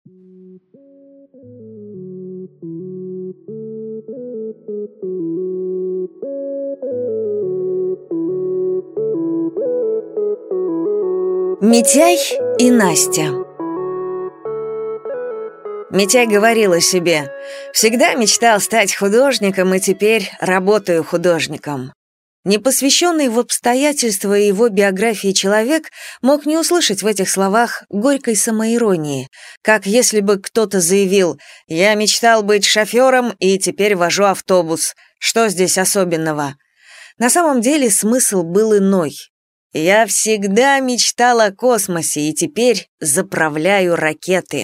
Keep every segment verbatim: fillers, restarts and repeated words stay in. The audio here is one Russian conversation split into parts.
Митяй и Настя. Митяй говорила себе: «Всегда мечтал стать художником, и теперь работаю художником». Непосвященный в обстоятельства его биографии человек мог не услышать в этих словах горькой самоиронии, как если бы кто-то заявил: «Я мечтал быть шофером и теперь вожу автобус. Что здесь особенного?» На самом деле смысл был иной. «Я всегда мечтал о космосе и теперь заправляю ракеты».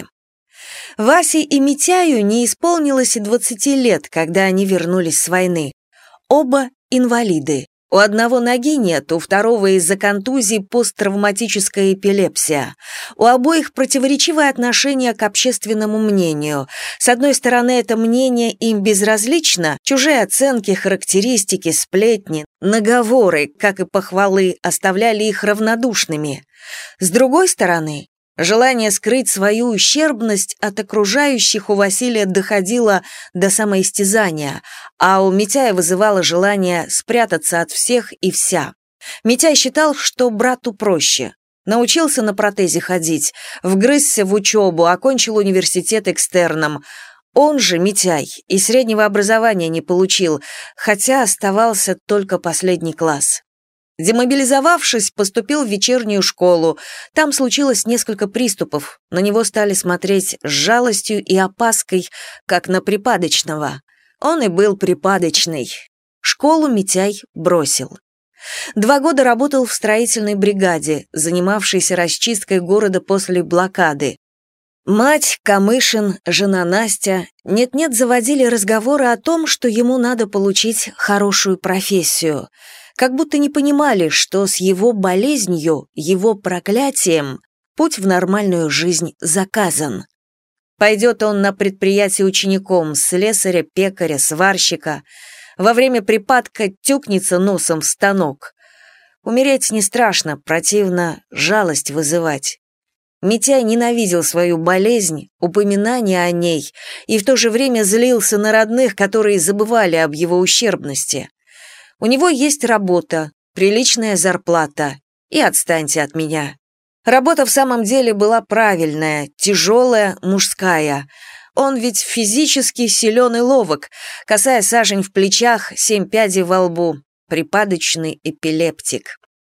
Васе и Митяю не исполнилось и двадцати лет, когда они вернулись с войны. Оба инвалиды. У одного ноги нет, у второго из-за контузии посттравматическая эпилепсия. У обоих противоречивое отношение к общественному мнению. С одной стороны, это мнение им безразлично, чужие оценки, характеристики, сплетни, наговоры, как и похвалы, оставляли их равнодушными. С другой стороны, желание скрыть свою ущербность от окружающих у Василия доходило до самоистязания, а у Митяя вызывало желание спрятаться от всех и вся. Митяй считал, что брату проще. Научился на протезе ходить, вгрызся в учебу, окончил университет экстерном. Он же, Митяй, и среднего образования не получил, хотя оставался только последний класс. Демобилизовавшись, поступил в вечернюю школу. Там случилось несколько приступов. На него стали смотреть с жалостью и опаской, как на припадочного. Он и был припадочный. Школу Митяй бросил. Два года работал в строительной бригаде, занимавшейся расчисткой города после блокады. Мать, Камышин, жена Настя нет-нет заводили разговоры о том, что ему надо получить хорошую профессию. Как будто не понимали, что с его болезнью, его проклятием путь в нормальную жизнь заказан. Пойдет он на предприятие учеником, слесаря, пекаря, сварщика. Во время припадка тюкнется носом в станок. Умереть не страшно, противно жалость вызывать. Митяй ненавидел свою болезнь, упоминание о ней, и в то же время злился на родных, которые забывали об его ущербности. У него есть работа, приличная зарплата, и отстаньте от меня. Работа в самом деле была правильная, тяжелая, мужская. Он ведь физически силен и ловок, косая сажень в плечах, семь пядей во лбу, припадочный эпилептик.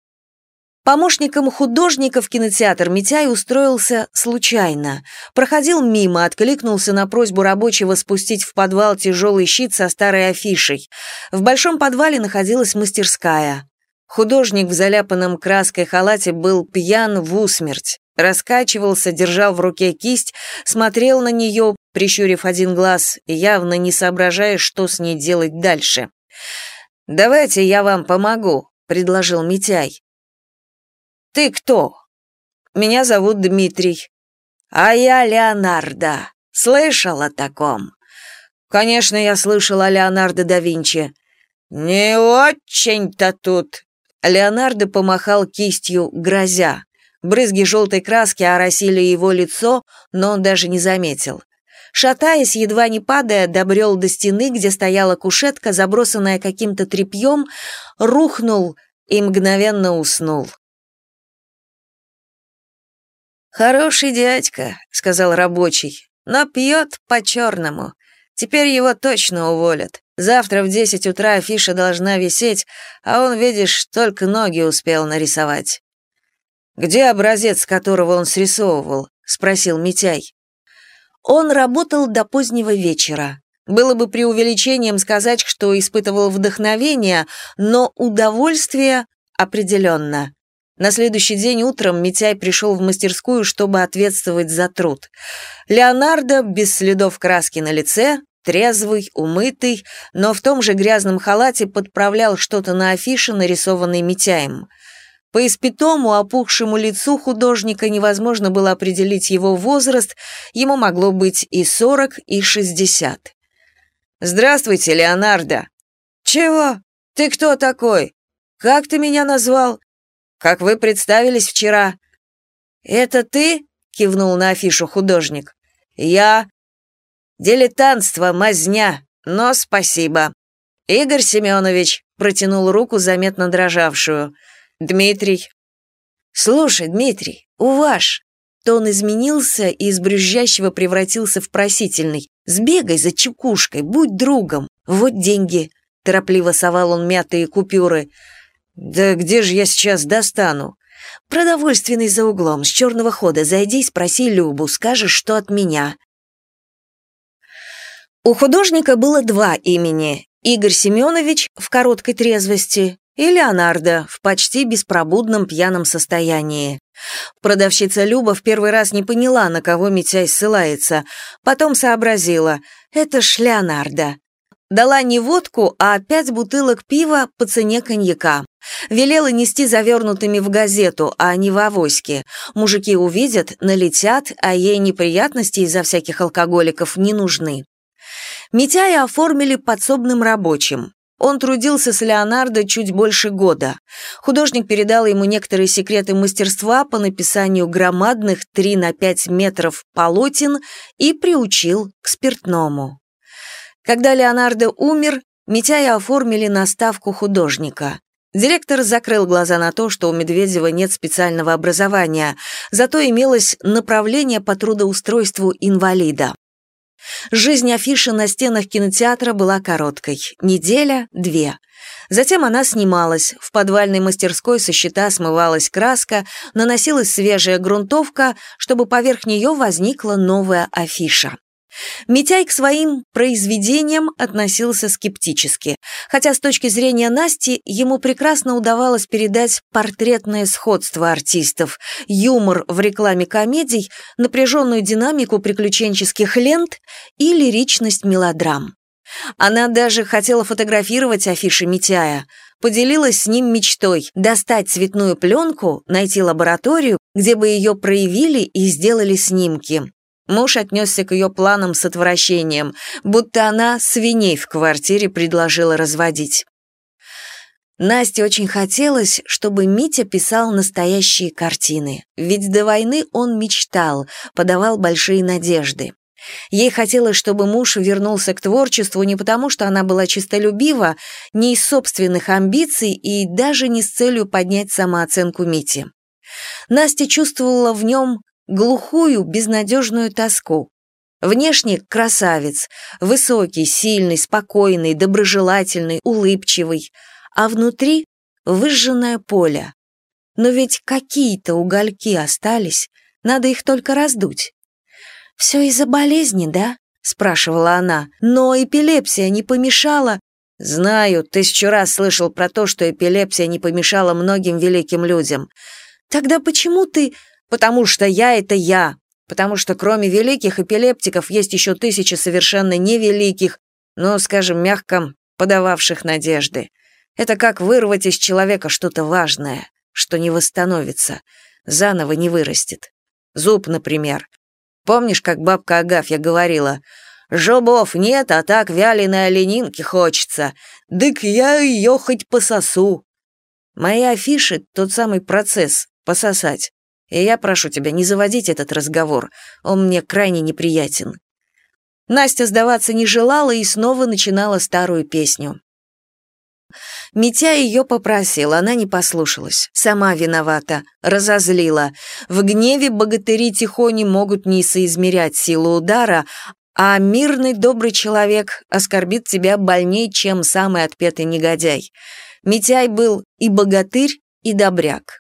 Помощником художника в кинотеатр Митяй устроился случайно. Проходил мимо, откликнулся на просьбу рабочего спустить в подвал тяжелый щит со старой афишей. В большом подвале находилась мастерская. Художник в заляпанном краской халате был пьян в усмерть. Раскачивался, держал в руке кисть, смотрел на нее, прищурив один глаз, явно не соображая, что с ней делать дальше. «Давайте я вам помогу», — предложил Митяй. «Ты кто?» «Меня зовут Дмитрий». «А я Леонардо. Слышал о таком?» «Конечно, я слышал о Леонардо да Винчи». «Не очень-то тут». Леонардо помахал кистью, грозя. Брызги желтой краски оросили его лицо, но он даже не заметил. Шатаясь, едва не падая, добрел до стены, где стояла кушетка, забросанная каким-то тряпьем, рухнул и мгновенно уснул. «Хороший дядька», — сказал рабочий, — «но пьет по-черному. Теперь его точно уволят. Завтра в десять утра афиша должна висеть, а он, видишь, только ноги успел нарисовать». «Где образец, которого он срисовывал?» — спросил Митяй. Он работал до позднего вечера. Было бы преувеличением сказать, что испытывал вдохновение, но удовольствие определенно. На следующий день утром Митяй пришел в мастерскую, чтобы ответствовать за труд. Леонардо, без следов краски на лице, трезвый, умытый, но в том же грязном халате подправлял что-то на афише, нарисованной Митяем. По испятому, опухшему лицу художника невозможно было определить его возраст, ему могло быть и сорок, и шестьдесят. «Здравствуйте, Леонардо». «Чего? Ты кто такой? Как ты меня назвал?» «Как вы представились вчера». «Это ты?» — кивнул на афишу художник. Я... Дилетантство, мазня, но спасибо. Игорь Семенович протянул руку, заметно дрожавшую. Дмитрий. Слушай, Дмитрий, уваж. Тон изменился и из брюзжащего превратился в просительный. Сбегай за чекушкой, будь другом. Вот деньги. Торопливо совал он мятые купюры. Да где же я сейчас достану? Продовольственный за углом, с черного хода. Зайди и спроси Любу, скажешь, что от меня. У художника было два имени. Игорь Семенович в короткой трезвости и Леонардо в почти беспробудном пьяном состоянии. Продавщица Люба в первый раз не поняла, на кого Митяй ссылается, потом сообразила — это ж Леонардо. Дала не водку, а пять бутылок пива по цене коньяка. Велела нести завернутыми в газету, а не в авоське. Мужики увидят, налетят, а ей неприятности из-за всяких алкоголиков не нужны. Митяя оформили подсобным рабочим. Он трудился с Леонардо чуть больше года. Художник передал ему некоторые секреты мастерства по написанию громадных три на пять метров полотен и приучил к спиртному. Когда Леонардо умер, Митяя оформили на ставку художника. Директор закрыл глаза на то, что у Медведева нет специального образования, зато имелось направление по трудоустройству инвалида. Жизнь афиши на стенах кинотеатра была короткой, неделя-две. Затем она снималась, в подвальной мастерской со щита смывалась краска, наносилась свежая грунтовка, чтобы поверх нее возникла новая афиша. Митяй к своим произведениям относился скептически, хотя с точки зрения Насти ему прекрасно удавалось передать портретное сходство артистов, юмор в рекламе комедий, напряженную динамику приключенческих лент и лиричность мелодрам. Она даже хотела фотографировать афиши Митяя, поделилась с ним мечтой достать цветную пленку, найти лабораторию, где бы ее проявили и сделали снимки. Муж отнесся к ее планам с отвращением, будто она свиней в квартире предложила разводить. Насте очень хотелось, чтобы Митя писал настоящие картины, ведь до войны он мечтал, подавал большие надежды. Ей хотелось, чтобы муж вернулся к творчеству не потому, что она была честолюбива, не из собственных амбиций и даже не с целью поднять самооценку Мити. Настя чувствовала в нем глухую, безнадежную тоску. Внешне красавец, высокий, сильный, спокойный, доброжелательный, улыбчивый, а внутри выжженное поле. Но ведь какие-то угольки остались, надо их только раздуть. «Все из-за болезни, да?» — спрашивала она. «Но эпилепсия не помешала...» «Знаю, тысячу раз слышал про то, что эпилепсия не помешала многим великим людям. Тогда почему ты...» «Потому что я — это я. Потому что кроме великих эпилептиков есть еще тысячи совершенно невеликих, но, скажем мягко, подававших надежды. Это как вырвать из человека что-то важное, что не восстановится, заново не вырастет. Зуб, например. Помнишь, как бабка Агафья говорила: «Жобов нет, а так вяленой оленинки хочется. Дык я ее хоть пососу». Мои афиши — тот самый процесс — пососать. И я прошу тебя не заводить этот разговор, он мне крайне неприятен». Настя сдаваться не желала и снова начинала старую песню. Митя ее попросил, она не послушалась. Сама виновата, разозлила. В гневе богатыри тихони могут не соизмерять силу удара, а мирный добрый человек оскорбит тебя больней, чем самый отпетый негодяй. Митяй был и богатырь, и добряк.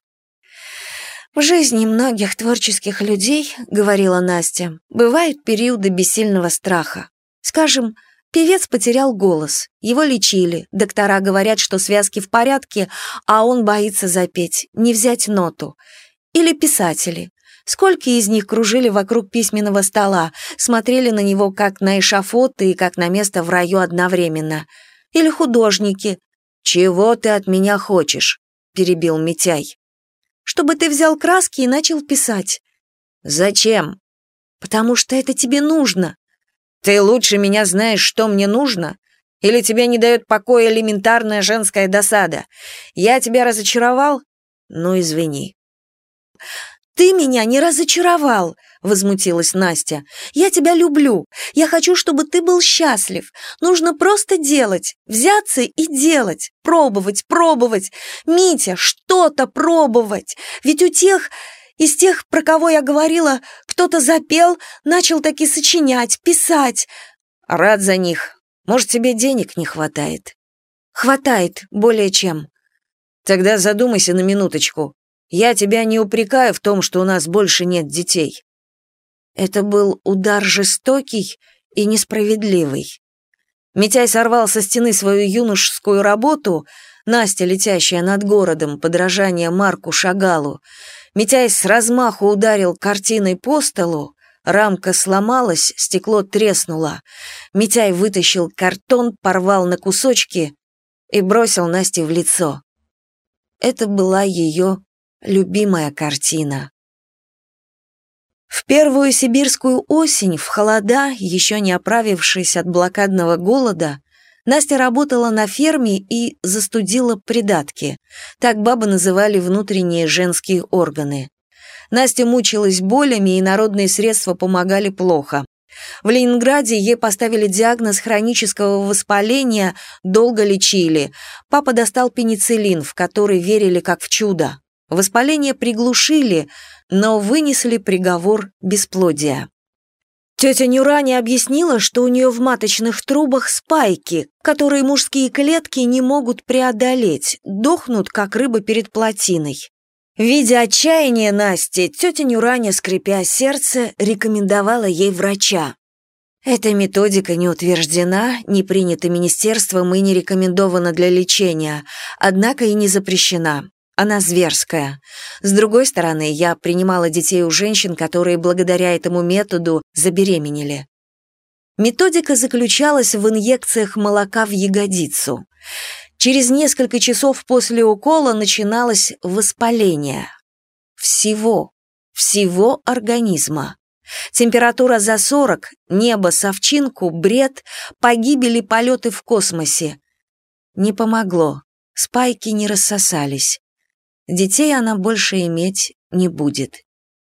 «В жизни многих творческих людей, — говорила Настя, — бывают периоды бессильного страха. Скажем, певец потерял голос, его лечили, доктора говорят, что связки в порядке, а он боится запеть, не взять ноту. Или писатели. Сколько из них кружили вокруг письменного стола, смотрели на него как на эшафот и как на место в раю одновременно. Или художники. «Чего ты от меня хочешь?» — перебил Митяй. «Чтобы ты взял краски и начал писать». «Зачем?» «Потому что это тебе нужно». «Ты лучше меня знаешь, что мне нужно? Или тебе не дает покоя элементарная женская досада? Я тебя разочаровал? Ну, извини». «Ты меня не разочаровал!» — возмутилась Настя. «Я тебя люблю. Я хочу, чтобы ты был счастлив. Нужно просто делать, взяться и делать, пробовать, пробовать. Митя, что-то пробовать. Ведь у тех, из тех, про кого я говорила, кто-то запел, начал таки сочинять, писать». «Рад за них. Может, тебе денег не хватает?» «Хватает, более чем». «Тогда задумайся на минуточку. Я тебя не упрекаю в том, что у нас больше нет детей». Это был удар жестокий и несправедливый. Митяй сорвал со стены свою юношескую работу, Настя, летящая над городом, подражание Марку Шагалу. Митяй с размаху ударил картиной по столу, рамка сломалась, стекло треснуло. Митяй вытащил картон, порвал на кусочки и бросил Насте в лицо. Это была ее любимая картина. В первую сибирскую осень, в холода, еще не оправившись от блокадного голода, Настя работала на ферме и застудила придатки. Так бабы называли внутренние женские органы. Настя мучилась болями, и народные средства помогали плохо. В Ленинграде ей поставили диагноз хронического воспаления, долго лечили. Папа достал пенициллин, в который верили как в чудо. Воспаление приглушили, но вынесли приговор бесплодия. Тетя Нюраня объяснила, что у нее в маточных трубах спайки, которые мужские клетки не могут преодолеть, дохнут, как рыба перед плотиной. Видя отчаяние Насти, тетя Нюраня, скрипя сердце, рекомендовала ей врача. Эта методика не утверждена, не принята министерством и не рекомендована для лечения, однако и не запрещена. Она зверская. С другой стороны, я принимала детей у женщин, которые благодаря этому методу забеременели. Методика заключалась в инъекциях молока в ягодицу. Через несколько часов после укола начиналось воспаление. Всего, всего организма. Температура за сорок, небо с овчинку, бред, погибели, полеты в космосе. Не помогло, спайки не рассосались. Детей она больше иметь не будет.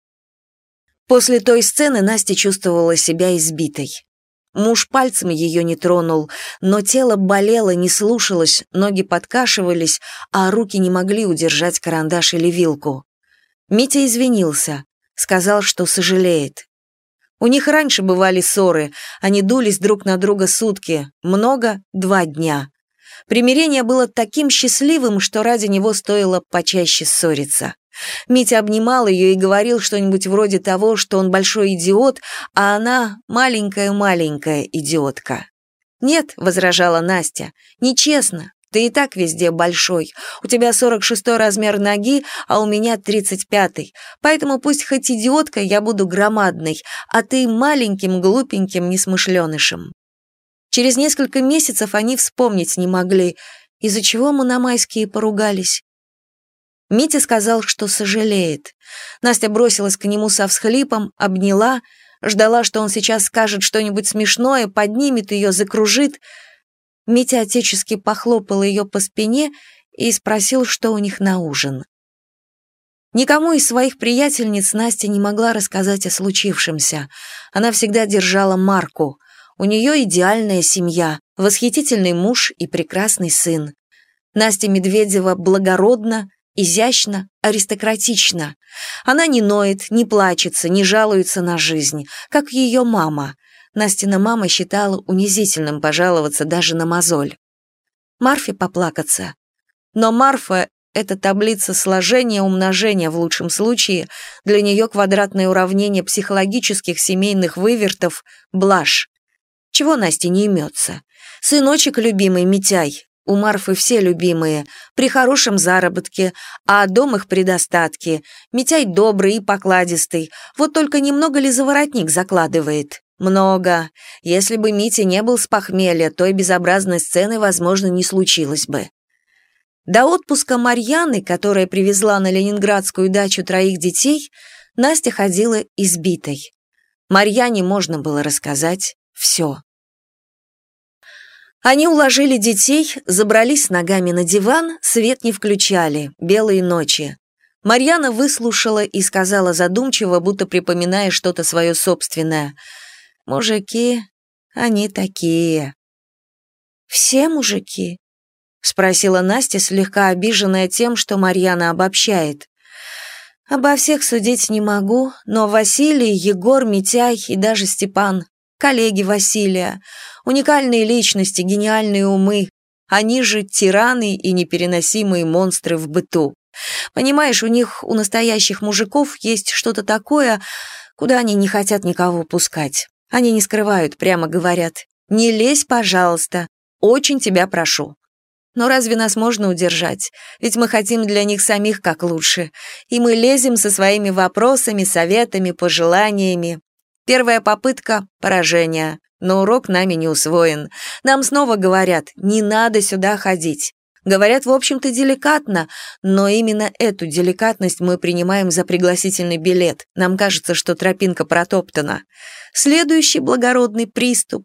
После той сцены Настя чувствовала себя избитой. Муж пальцем ее не тронул, но тело болело, не слушалось, ноги подкашивались, а руки не могли удержать карандаш или вилку. Митя извинился, сказал, что сожалеет. У них раньше бывали ссоры, они дулись друг на друга сутки, много — два дня. Примирение было таким счастливым, что ради него стоило почаще ссориться. Митя обнимал ее и говорил что-нибудь вроде того, что он большой идиот, а она маленькая-маленькая идиотка. «Нет», — возражала Настя, — «нечестно. Ты и так везде большой. У тебя сорок шестой размер ноги, а у меня тридцать пятый. Поэтому пусть хоть идиотка, я буду громадной, а ты маленьким, глупеньким несмышленышем». Через несколько месяцев они вспомнить не могли, из-за чего мы на майские поругались. Митя сказал, что сожалеет. Настя бросилась к нему со всхлипом, обняла, ждала, что он сейчас скажет что-нибудь смешное, поднимет ее, закружит. Митя отечески похлопал ее по спине и спросил, что у них на ужин. Никому из своих приятельниц Настя не могла рассказать о случившемся. Она всегда держала марку. У нее идеальная семья, восхитительный муж и прекрасный сын. Настя Медведева благородна, изящна, аристократична. Она не ноет, не плачется, не жалуется на жизнь, как ее мама. Настина мама считала унизительным пожаловаться даже на мозоль. Марфе поплакаться. Но Марфа — это таблица сложения, умножения в лучшем случае, для нее квадратное уравнение психологических семейных вывертов — блажь. Чего Насте не имется? Сыночек любимый Митяй, у Марфы все любимые, при хорошем заработке, а дом их при достатке. Митяй добрый и покладистый, вот только немного ли заворотник закладывает? Много. Если бы Митя не был с похмелья, той безобразной сцены, возможно, не случилось бы. До отпуска Марьяны, которая привезла на ленинградскую дачу троих детей, Настя ходила избитой. Марьяне можно было рассказать все. Они уложили детей, забрались ногами на диван, свет не включали, белые ночи. Марьяна выслушала и сказала задумчиво, будто припоминая что-то свое собственное. «Мужики, они такие». «Все мужики?» — спросила Настя, слегка обиженная тем, что Марьяна обобщает. «Обо всех судить не могу, но Василий, Егор, Митяй и даже Степан, коллеги Василия, уникальные личности, гениальные умы, они же тираны и непереносимые монстры в быту. Понимаешь, у них, у настоящих мужиков, есть что-то такое, куда они не хотят никого пускать. Они не скрывают, прямо говорят: «Не лезь, пожалуйста, очень тебя прошу». Но разве нас можно удержать? Ведь мы хотим для них самих как лучше. И мы лезем со своими вопросами, советами, пожеланиями. Первая попытка — поражение, но урок нами не усвоен. Нам снова говорят: «Не надо сюда ходить». Говорят, в общем-то, деликатно, но именно эту деликатность мы принимаем за пригласительный билет. Нам кажется, что тропинка протоптана. Следующий благородный приступ.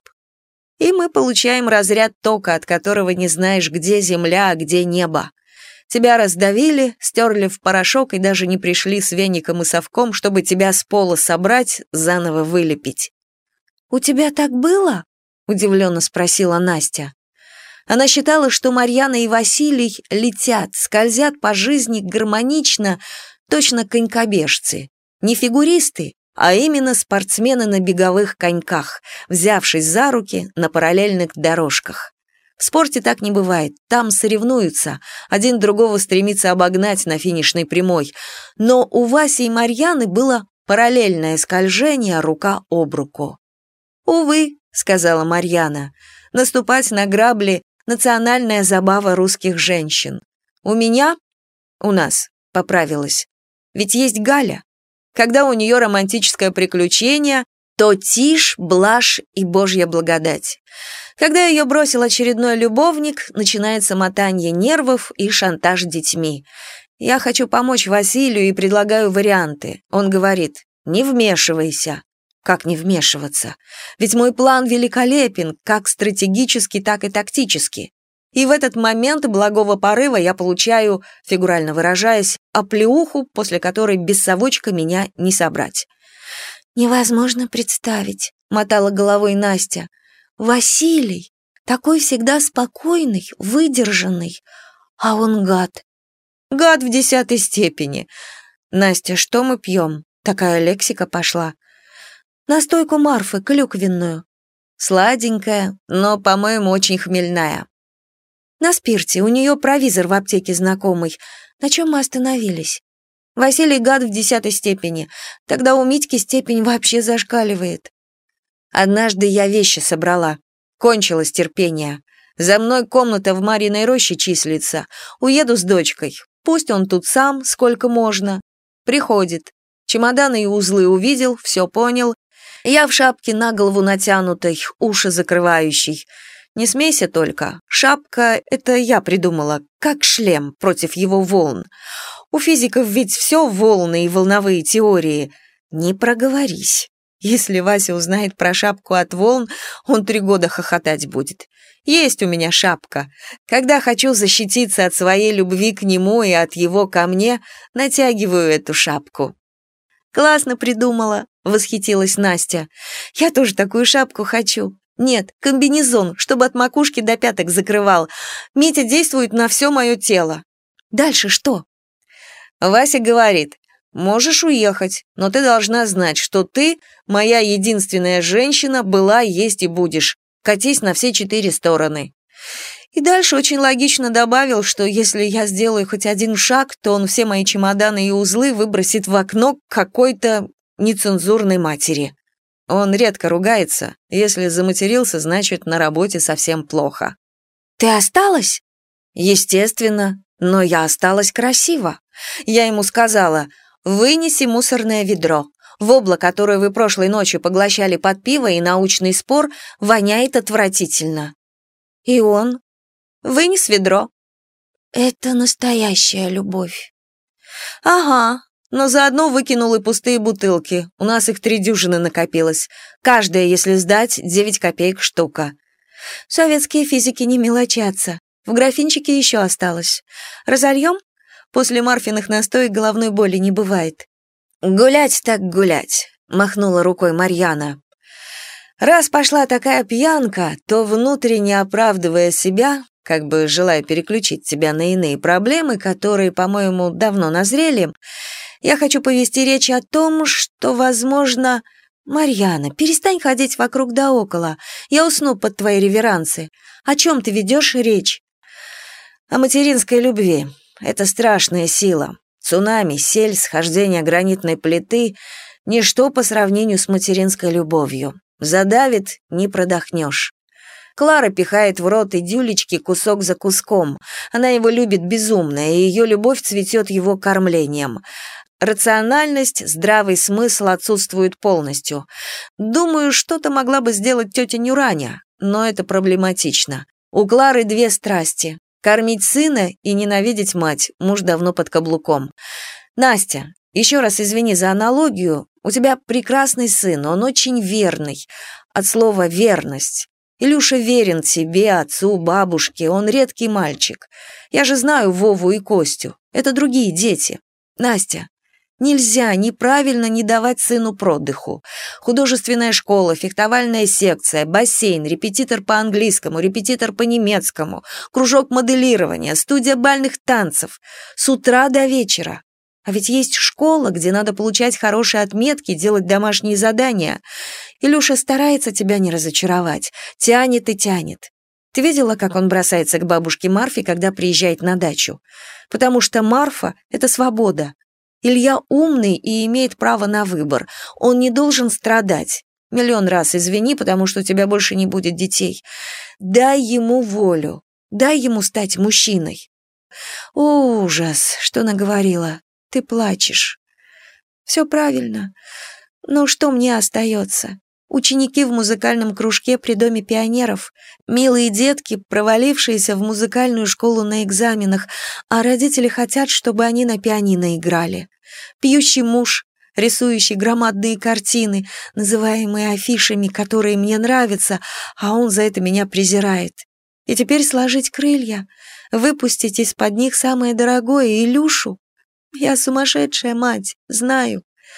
И мы получаем разряд тока, от которого не знаешь, где земля, а где небо. Тебя раздавили, стерли в порошок и даже не пришли с веником и совком, чтобы тебя с пола собрать, заново вылепить. «У тебя так было?» — удивленно спросила Настя. Она считала, что Марьяна и Василий летят, скользят по жизни гармонично, точно конькобежцы. Не фигуристы, а именно спортсмены на беговых коньках, взявшись за руки на параллельных дорожках. В спорте так не бывает, там соревнуются, один другого стремится обогнать на финишной прямой. Но у Васи и Марьяны было параллельное скольжение рука об руку. «Увы», — сказала Марьяна, — «наступать на грабли — национальная забава русских женщин. У меня, у нас, поправилась, ведь есть Галя. Когда у нее романтическое приключение, то тишь, блажь и божья благодать. Когда ее бросил очередной любовник, начинается мотание нервов и шантаж детьми. Я хочу помочь Василию и предлагаю варианты. Он говорит: «Не вмешивайся». Как не вмешиваться? Ведь мой план великолепен, как стратегически, так и тактически. И в этот момент благого порыва я получаю, фигурально выражаясь, оплеуху, после которой без совочка меня не собрать. «Невозможно представить», — мотала головой Настя. «Василий, такой всегда спокойный, выдержанный, а он гад». «Гад в десятой степени. Настя, что мы пьем? Такая лексика пошла». «Настойку Марфы, клюквенную». «Сладенькая, но, по-моему, очень хмельная». «На спирте, у нее провизор в аптеке знакомый. На чем мы остановились?» «Василий гад в десятой степени. Тогда у Митьки степень вообще зашкаливает». «Однажды я вещи собрала. Кончилось терпение. За мной комната в Марьиной роще числится. Уеду с дочкой. Пусть он тут сам, сколько можно». Приходит. Чемоданы и узлы увидел, все понял. Я в шапке на голову натянутой, уши закрывающей. Не смейся только. Шапка — это я придумала, как шлем против его волн. У физиков ведь все волны и волновые теории. Не проговорись. Если Вася узнает про шапку от волн, он три года хохотать будет. Есть у меня шапка. Когда хочу защититься от своей любви к нему и от его ко мне, натягиваю эту шапку. «Классно придумала», — восхитилась Настя. «Я тоже такую шапку хочу. Нет, комбинезон, чтобы от макушки до пяток закрывал. Митя действует на все мое тело». «Дальше что?» Вася говорит: «Можешь уехать, но ты должна знать, что ты, моя единственная женщина, была, есть и будешь. Катись на все четыре стороны». И дальше очень логично добавил, что если я сделаю хоть один шаг, то он все мои чемоданы и узлы выбросит в окно какой-то нецензурной матери. Он редко ругается. Если заматерился, значит, на работе совсем плохо. «Ты осталась?» «Естественно, но я осталась красиво. Я ему сказала: вынеси мусорное ведро. Вобла, которую вы прошлой ночью поглощали под пиво и научный спор, воняет отвратительно». И он: «Вынес ведро». «Это настоящая любовь». «Ага, но заодно выкинул и пустые бутылки. У нас их три дюжины накопилось. Каждая, если сдать, девять копеек штука». «Советские физики не мелочатся. В графинчике еще осталось. Разольем? После Марфиных настоек головной боли не бывает». «Гулять так гулять», — махнула рукой Марьяна. «Раз пошла такая пьянка, то, внутренне оправдывая себя, как бы желая переключить тебя на иные проблемы, которые, по-моему, давно назрели, я хочу повести речь о том, что, возможно... Марьяна, перестань ходить вокруг да около, я усну под твои реверансы. О чем ты ведешь речь?» «О материнской любви. Это страшная сила. Цунами, сель, схождение гранитной плиты — ничто по сравнению с материнской любовью. Задавит — не продохнешь». Клара пихает в рот Идюлечки кусок за куском. Она его любит безумно, и ее любовь цветет его кормлением. Рациональность, здравый смысл отсутствуют полностью. Думаю, что-то могла бы сделать тетя Нюраня, но это проблематично. У Клары две страсти — кормить сына и ненавидеть мать, муж давно под каблуком. Настя, еще раз извини за аналогию, у тебя прекрасный сын, он очень верный, от слова «верность». Илюша верен тебе, отцу, бабушке, он редкий мальчик. Я же знаю Вову и Костю, это другие дети. Настя, нельзя неправильно не давать сыну продыху. Художественная школа, фехтовальная секция, бассейн, репетитор по английскому, репетитор по немецкому, кружок моделирования, студия бальных танцев. С утра до вечера. А ведь есть школа, где надо получать хорошие отметки, делать домашние задания. Илюша старается тебя не разочаровать, тянет и тянет. Ты видела, как он бросается к бабушке Марфе, когда приезжает на дачу? Потому что Марфа — это свобода. Илья умный и имеет право на выбор. Он не должен страдать. Миллион раз извини, потому что у тебя больше не будет детей. Дай ему волю. Дай ему стать мужчиной. О, ужас, что наговорила. Ты плачешь. Все правильно. Но что мне остается? Ученики в музыкальном кружке при Доме пионеров, милые детки, провалившиеся в музыкальную школу на экзаменах, а родители хотят, чтобы они на пианино играли. Пьющий муж, рисующий громадные картины, называемые афишами, которые мне нравятся, а он за это меня презирает. И теперь сложить крылья, выпустить из-под них самое дорогое, Илюшу. Я сумасшедшая мать, знаю.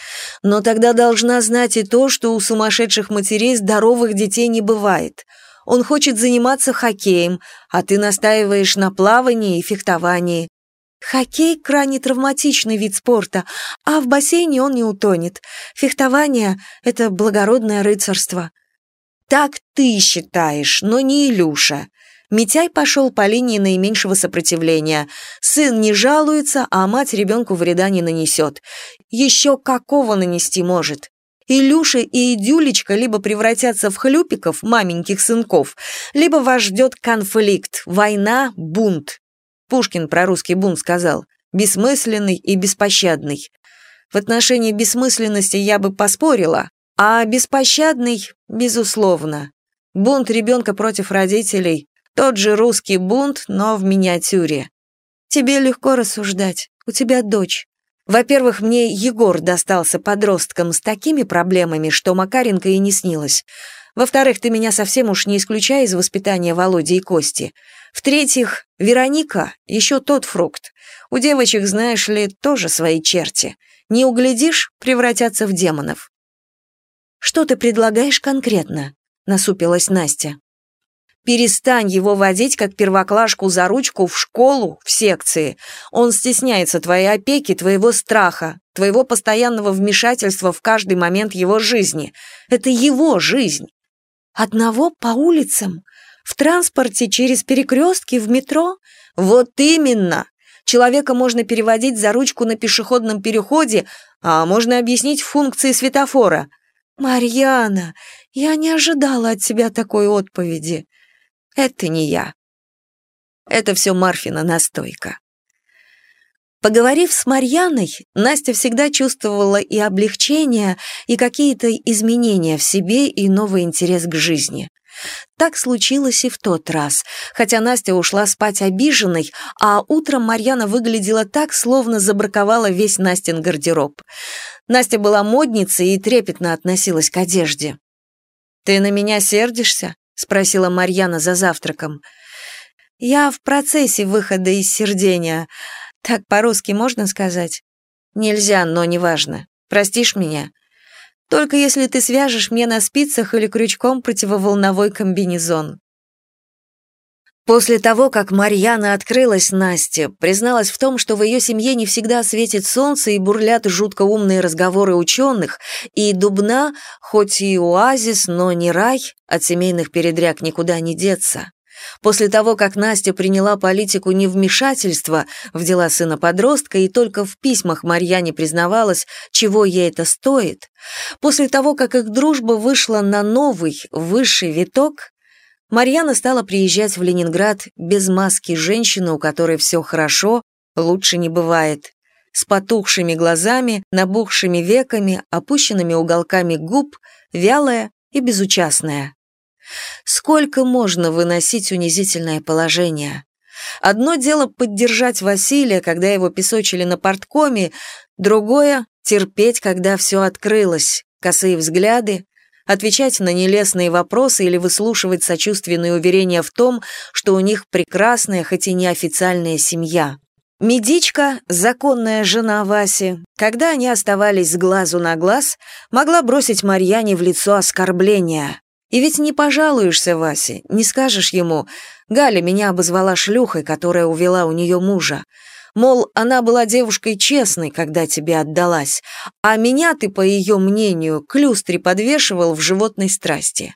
Но тогда должна знать и то, что у сумасшедших матерей здоровых детей не бывает. Он хочет заниматься хоккеем, а ты настаиваешь на плавании и фехтовании. Хоккей — крайне травматичный вид спорта, а в бассейне он не утонет. Фехтование — это благородное рыцарство. Так ты считаешь, но не Илюша. Митяй пошел по линии наименьшего сопротивления. Сын не жалуется, а мать ребенку вреда не нанесет. Еще какого нанести может? Илюша и Идюлечка либо превратятся в хлюпиков, маменьких сынков, либо вас ждет конфликт, война, бунт. Пушкин про русский бунт сказал: бессмысленный и беспощадный. В отношении бессмысленности я бы поспорила, а беспощадный — безусловно. Бунт ребенка против родителей — тот же русский бунт, но в миниатюре. Тебе легко рассуждать, у тебя дочь. Во-первых, мне Егор достался подростком с такими проблемами, что Макаренко и не снилось. Во-вторых, ты меня совсем уж не исключай из воспитания Володи и Кости. В-третьих, Вероника — еще тот фрукт. У девочек, знаешь ли, тоже свои черти. Не углядишь — превратятся в демонов. «Что ты предлагаешь конкретно?» — насупилась Настя. «Перестань его водить, как первоклашку за ручку в школу, в секции. Он стесняется твоей опеки, твоего страха, твоего постоянного вмешательства в каждый момент его жизни. Это его жизнь. Одного по улицам? В транспорте, через перекрестки, в метро? Вот именно! Человека можно переводить за ручку на пешеходном переходе, а можно объяснить функции светофора». «Марьяна, я не ожидала от тебя такой отповеди». «Это не я. Это все Марфина настойка». Поговорив с Марьяной, Настя всегда чувствовала и облегчение, и какие-то изменения в себе, и новый интерес к жизни. Так случилось и в тот раз, хотя Настя ушла спать обиженной, а утром Марьяна выглядела так, словно забраковала весь Настин гардероб. Настя была модницей и трепетно относилась к одежде. «Ты на меня сердишься?» — спросила Марьяна за завтраком. «Я в процессе выхода из сердения. Так по-русски можно сказать? Нельзя, но неважно. Простишь меня? Только если ты свяжешь мне на спицах или крючком противоволновой комбинезон. После того, как Марьяна открылась Насте, призналась в том, что в ее семье не всегда светит солнце и бурлят жутко умные разговоры ученых, и Дубна, хоть и оазис, но не рай, от семейных передряг никуда не деться. После того, как Настя приняла политику невмешательства в дела сына-подростка и только в письмах Марьяне признавалась, чего ей это стоит, после того, как их дружба вышла на новый, высший виток, Марьяна стала приезжать в Ленинград без маски женщины, у которой все хорошо, лучше не бывает, с потухшими глазами, набухшими веками, опущенными уголками губ, вялая и безучастная. Сколько можно выносить унизительное положение? Одно дело поддержать Василия, когда его песочили на парткоме, другое — терпеть, когда все открылось, косые взгляды, отвечать на нелестные вопросы или выслушивать сочувственные уверения в том, что у них прекрасная, хоть и неофициальная семья. Медичка, законная жена Васи, когда они оставались с глазу на глаз, могла бросить Марьяне в лицо оскорбления. И ведь не пожалуешься Васе, не скажешь ему: «Галя меня обозвала шлюхой, которая увела у нее мужа». Мол, она была девушкой честной, когда тебе отдалась, а меня ты, по ее мнению, к люстре подвешивал в животной страсти.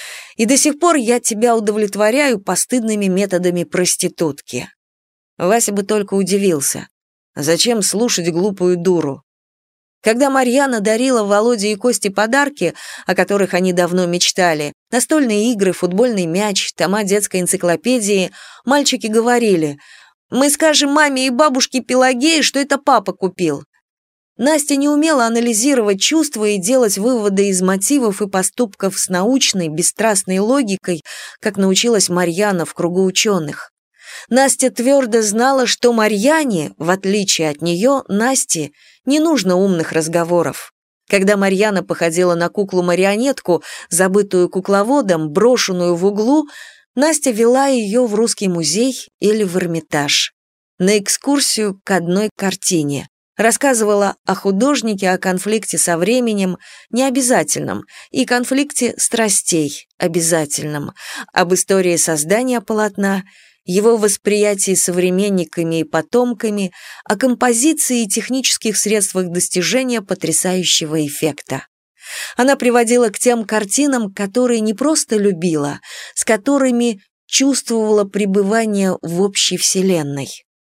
И до сих пор я тебя удовлетворяю постыдными методами проститутки. Вася бы только удивился. Зачем слушать глупую дуру? Когда Марьяна дарила Володе и Косте подарки, о которых они давно мечтали, настольные игры, футбольный мяч, тома детской энциклопедии, мальчики говорили: «Мы скажем маме и бабушке Пелагее, что это папа купил». Настя не умела анализировать чувства и делать выводы из мотивов и поступков с научной, бесстрастной логикой, как научилась Марьяна в кругу ученых. Настя твердо знала, что Марьяне, в отличие от нее, Насте, не нужно умных разговоров. Когда Марьяна походила на куклу-марионетку, забытую кукловодом, брошенную в углу, Настя вела ее в Русский музей или в Эрмитаж. На экскурсию к одной картине. Рассказывала о художнике, о конфликте со временем, необязательном, и конфликте страстей, обязательном, об истории создания полотна, его восприятии современниками и потомками, о композиции и технических средствах достижения потрясающего эффекта. Она приводила к тем картинам, которые не просто любила, с которыми чувствовала пребывание в общей вселенной.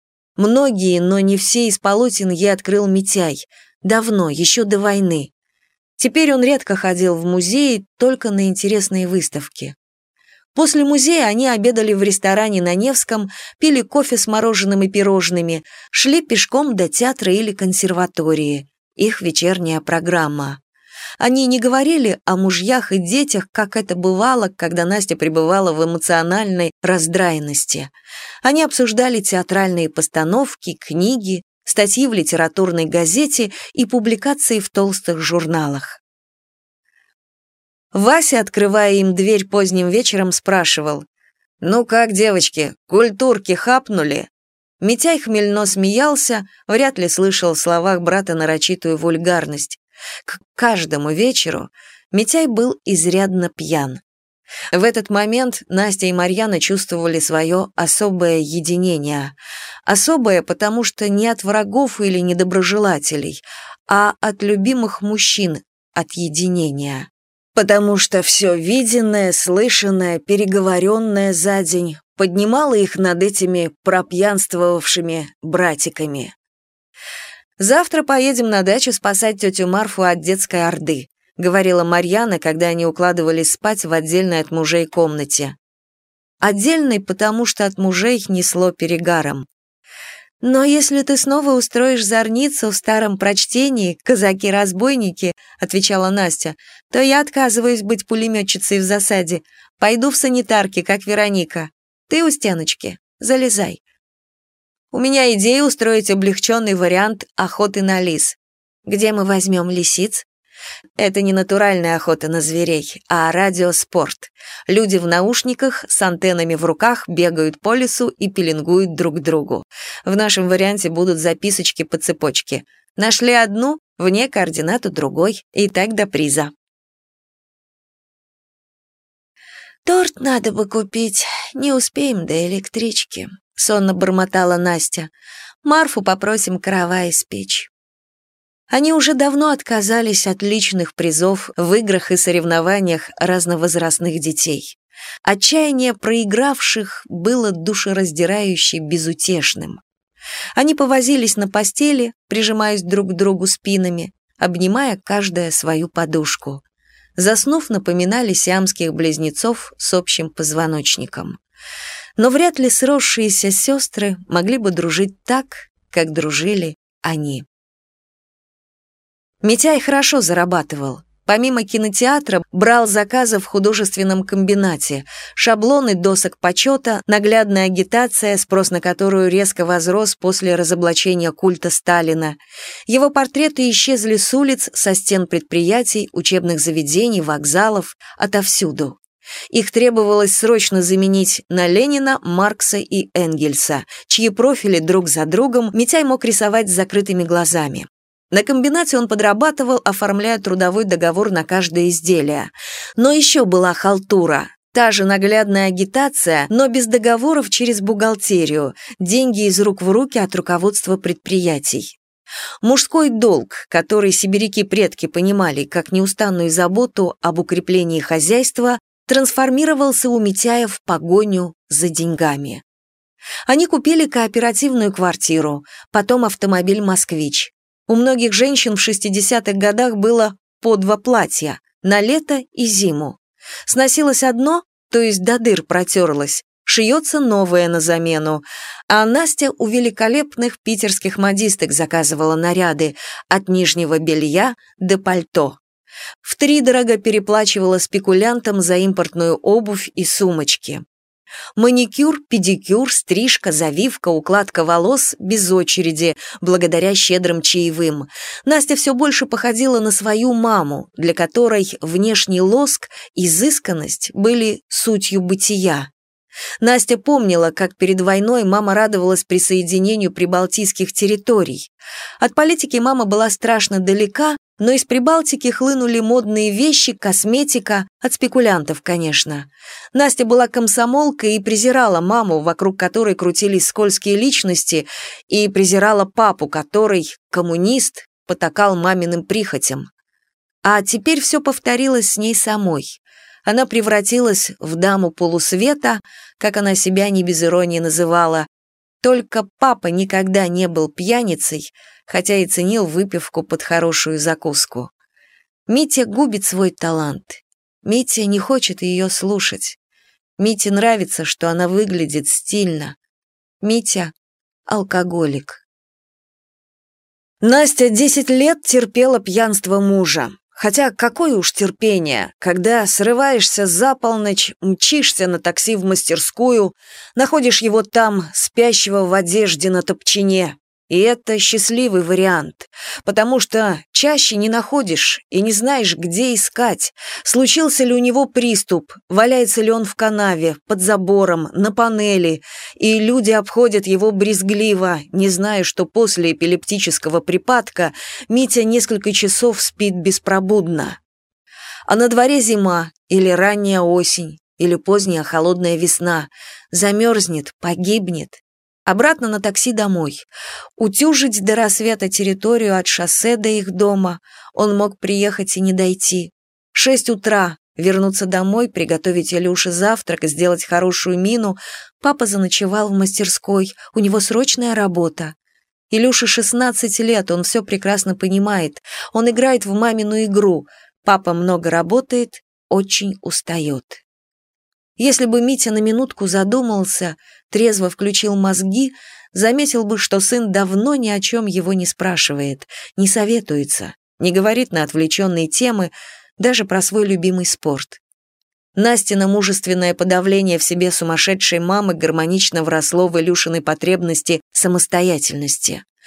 Многие, но не все из полотен ей открыл Митяй, давно, еще до войны. Теперь он редко ходил в музей, только на интересные выставки. После музея они обедали в ресторане на Невском, пили кофе с мороженым и пирожными, шли пешком до театра или консерватории. Их вечерняя программа. Они не говорили о мужьях и детях, как это бывало, когда Настя пребывала в эмоциональной раздраенности. Они обсуждали театральные постановки, книги, статьи в литературной газете и публикации в толстых журналах. Вася, открывая им дверь поздним вечером, спрашивал: «Ну как, девочки, культурки хапнули?» Митяй хмельно смеялся, вряд ли слышал в словах брата нарочитую вульгарность. К каждому вечеру Митяй был изрядно пьян. В этот момент Настя и Марьяна чувствовали свое особое единение. Особое, потому что не от врагов или недоброжелателей, а от любимых мужчин, от единения. Потому что все виденное, слышанное, переговоренное за день поднимало их над этими пропьянствовавшими братиками. «Завтра поедем на дачу спасать тетю Марфу от детской орды», говорила Марьяна, когда они укладывались спать в отдельной от мужей комнате. Отдельной, потому что от мужей их несло перегаром. «Но если ты снова устроишь зорницу в старом прочтении «Казаки-разбойники», отвечала Настя, то я отказываюсь быть пулеметчицей в засаде. Пойду в санитарки, как Вероника. Ты у стеночки. Залезай. У меня идея устроить облегченный вариант охоты на лис. Где мы возьмем лисиц? Это не натуральная охота на зверей, а радиоспорт. Люди в наушниках с антеннами в руках бегают по лесу и пеленгуют друг другу. В нашем варианте будут записочки по цепочке. Нашли одну, вне координату другой, и так до приза. «Торт надо бы купить, не успеем до электрички», — сонно бормотала Настя. «Марфу попросим каравай испечь». Они уже давно отказались от личных призов в играх и соревнованиях разновозрастных детей. Отчаяние проигравших было душераздирающе безутешным. Они повозились на постели, прижимаясь друг к другу спинами, обнимая каждая свою подушку. Заснув, напоминали сиамских близнецов с общим позвоночником. Но вряд ли сросшиеся сестры могли бы дружить так, как дружили они. Митяй хорошо зарабатывал. Помимо кинотеатра брал заказы в художественном комбинате, шаблоны досок почета, наглядная агитация, спрос на которую резко возрос после разоблачения культа Сталина. Его портреты исчезли с улиц, со стен предприятий, учебных заведений, вокзалов, отовсюду. Их требовалось срочно заменить на Ленина, Маркса и Энгельса, чьи профили друг за другом Митяй мог рисовать с закрытыми глазами. На комбинате он подрабатывал, оформляя трудовой договор на каждое изделие. Но еще была халтура. Та же наглядная агитация, но без договоров через бухгалтерию, деньги из рук в руки от руководства предприятий. Мужской долг, который сибиряки-предки понимали как неустанную заботу об укреплении хозяйства, трансформировался у Митяя в погоню за деньгами. Они купили кооперативную квартиру, потом автомобиль «Москвич». У многих женщин в шестидесятых годах было по два платья, на лето и зиму. Сносилось одно, то есть до дыр протерлось, шьется новое на замену, а Настя у великолепных питерских модисток заказывала наряды от нижнего белья до пальто. Втридорого переплачивала спекулянтам за импортную обувь и сумочки. Маникюр, педикюр, стрижка, завивка, укладка волос без очереди, благодаря щедрым чаевым. Настя все больше походила на свою маму, для которой внешний лоск, изысканность были сутью бытия. Настя помнила, как перед войной мама радовалась присоединению прибалтийских территорий. От политики мама была страшно далека, но из Прибалтики хлынули модные вещи, косметика, от спекулянтов, конечно. Настя была комсомолкой и презирала маму, вокруг которой крутились скользкие личности, и презирала папу, который, коммунист, потакал маминым прихотям. А теперь все повторилось с ней самой. Она превратилась в даму полусвета, как она себя не без иронии называла. Только папа никогда не был пьяницей, хотя и ценил выпивку под хорошую закуску. Митя губит свой талант. Митя не хочет ее слушать. Мите нравится, что она выглядит стильно. Митя — алкоголик. Настя десять лет терпела пьянство мужа. Хотя какое уж терпение, когда срываешься за полночь, мчишься на такси в мастерскую, находишь его там, спящего в одежде на топчине. И это счастливый вариант, потому что чаще не находишь и не знаешь, где искать, случился ли у него приступ, валяется ли он в канаве, под забором, на панели, и люди обходят его брезгливо, не зная, что после эпилептического припадка Митя несколько часов спит беспробудно. А на дворе зима, или ранняя осень, или поздняя холодная весна, замерзнет, погибнет. Обратно на такси домой. Утюжить до рассвета территорию от шоссе до их дома он мог приехать и не дойти. Шесть утра, вернуться домой, приготовить Илюше завтрак, сделать хорошую мину. Папа заночевал в мастерской, у него срочная работа. Илюше шестнадцать лет, он все прекрасно понимает. Он играет в мамину игру. Папа много работает, очень устает. Если бы Митя на минутку задумался, трезво включил мозги, заметил бы, что сын давно ни о чем его не спрашивает, не советуется, не говорит на отвлеченные темы, даже про свой любимый спорт. Настина мужественное подавление в себе сумасшедшей мамы гармонично вросло в Илюшиной потребности самостоятельности.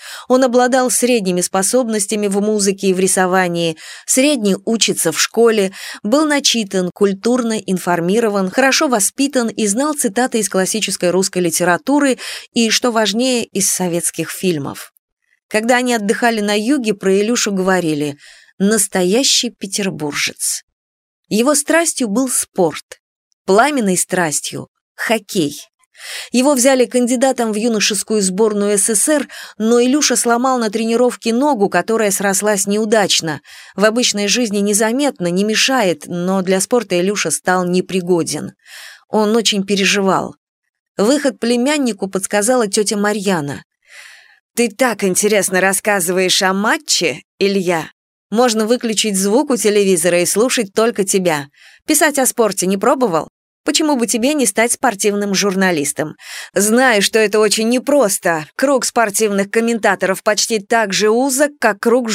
Он обладал средними способностями в музыке и в рисовании, средний учится в школе, был начитан, культурно информирован, хорошо воспитан и знал цитаты из классической русской литературы и, что важнее, из советских фильмов. Когда они отдыхали на юге, про Илюшу говорили «настоящий петербуржец». Его страстью был спорт, пламенной страстью – хоккей. Его взяли кандидатом в юношескую сборную СССР, но Илюша сломал на тренировке ногу, которая срослась неудачно. В обычной жизни незаметно, не мешает, но для спорта Илюша стал непригоден. Он очень переживал. Выход племяннику подсказала тетя Марьяна. «Ты так интересно рассказываешь о матче, Илья. Можно выключить звук у телевизора и слушать только тебя. Писать о спорте не пробовал? Почему бы тебе не стать спортивным журналистом? Знаю, что это очень непросто. Круг спортивных комментаторов почти так же узок, как круг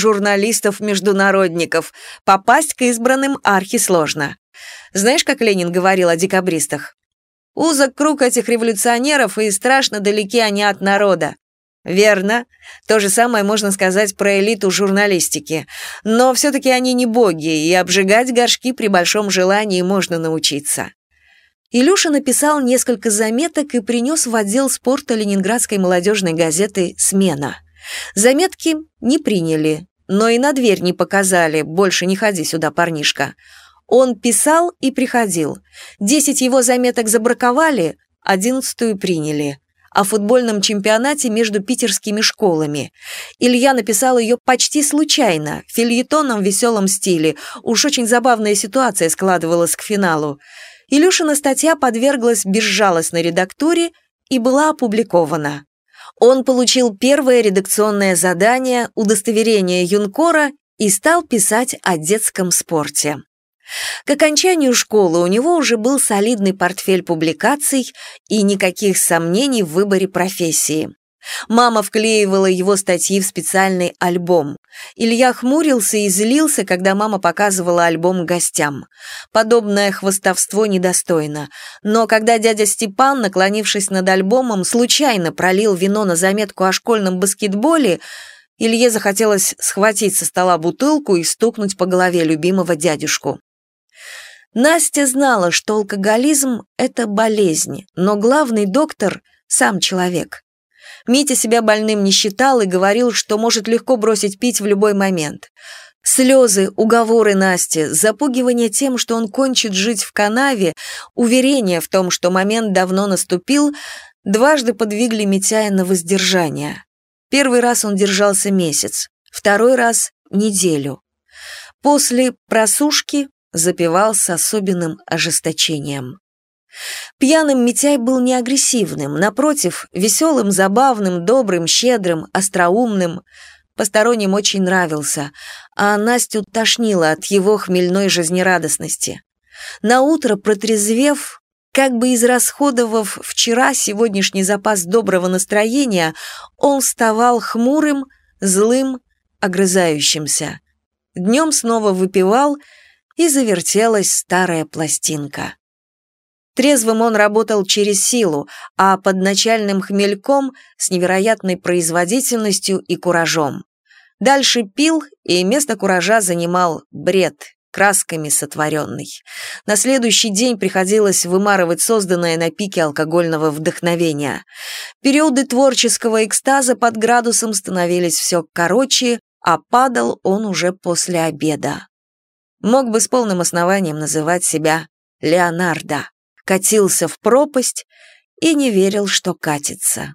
журналистов-международников. Попасть к избранным архисложно. Знаешь, как Ленин говорил о декабристах? Узок круг этих революционеров, и страшно далеки они от народа. Верно. То же самое можно сказать про элиту журналистики. Но все-таки они не боги, и обжигать горшки при большом желании можно научиться. Илюша написал несколько заметок и принес в отдел спорта ленинградской молодежной газеты «Смена». Заметки не приняли, но и на дверь не показали «больше не ходи сюда, парнишка». Он писал и приходил. Десять его заметок забраковали, одиннадцатую приняли. О футбольном чемпионате между питерскими школами. Илья написал ее почти случайно, в фельетонном веселом стиле. Уж очень забавная ситуация складывалась к финалу. Илюшина статья подверглась безжалостной редактуре и была опубликована. Он получил первое редакционное задание, удостоверение юнкора и стал писать о детском спорте. К окончанию школы у него уже был солидный портфель публикаций и никаких сомнений в выборе профессии. Мама вклеивала его статьи в специальный альбом. Илья хмурился и злился, когда мама показывала альбом гостям. Подобное хвастовство недостойно. Но когда дядя Степан, наклонившись над альбомом, случайно пролил вино на заметку о школьном баскетболе, Илье захотелось схватить со стола бутылку и стукнуть по голове любимого дядюшку. Настя знала, что алкоголизм – это болезнь, но главный доктор – сам человек. Митя себя больным не считал и говорил, что может легко бросить пить в любой момент. Слезы, уговоры Насти, запугивание тем, что он кончит жить в канаве, уверение в том, что момент давно наступил, дважды подвигли Митяя на воздержание. Первый раз он держался месяц, второй раз – неделю. После просушки запивал с особенным ожесточением. Пьяным Митяй был не агрессивным, напротив, веселым, забавным, добрым, щедрым, остроумным. Посторонним очень нравился, а Настю тошнило от его хмельной жизнерадостности. Наутро, протрезвев, как бы израсходовав вчера сегодняшний запас доброго настроения, он вставал хмурым, злым, огрызающимся. Днем снова выпивал, и завертелась старая пластинка. Трезвым он работал через силу, а под начальным хмельком с невероятной производительностью и куражом. Дальше пил, и место куража занимал бред, красками сотворенный. На следующий день приходилось вымарывать созданное на пике алкогольного вдохновения. Периоды творческого экстаза под градусом становились все короче, а падал он уже после обеда. Мог бы с полным основанием называть себя Леонардо. Катился в пропасть и не верил, что катится.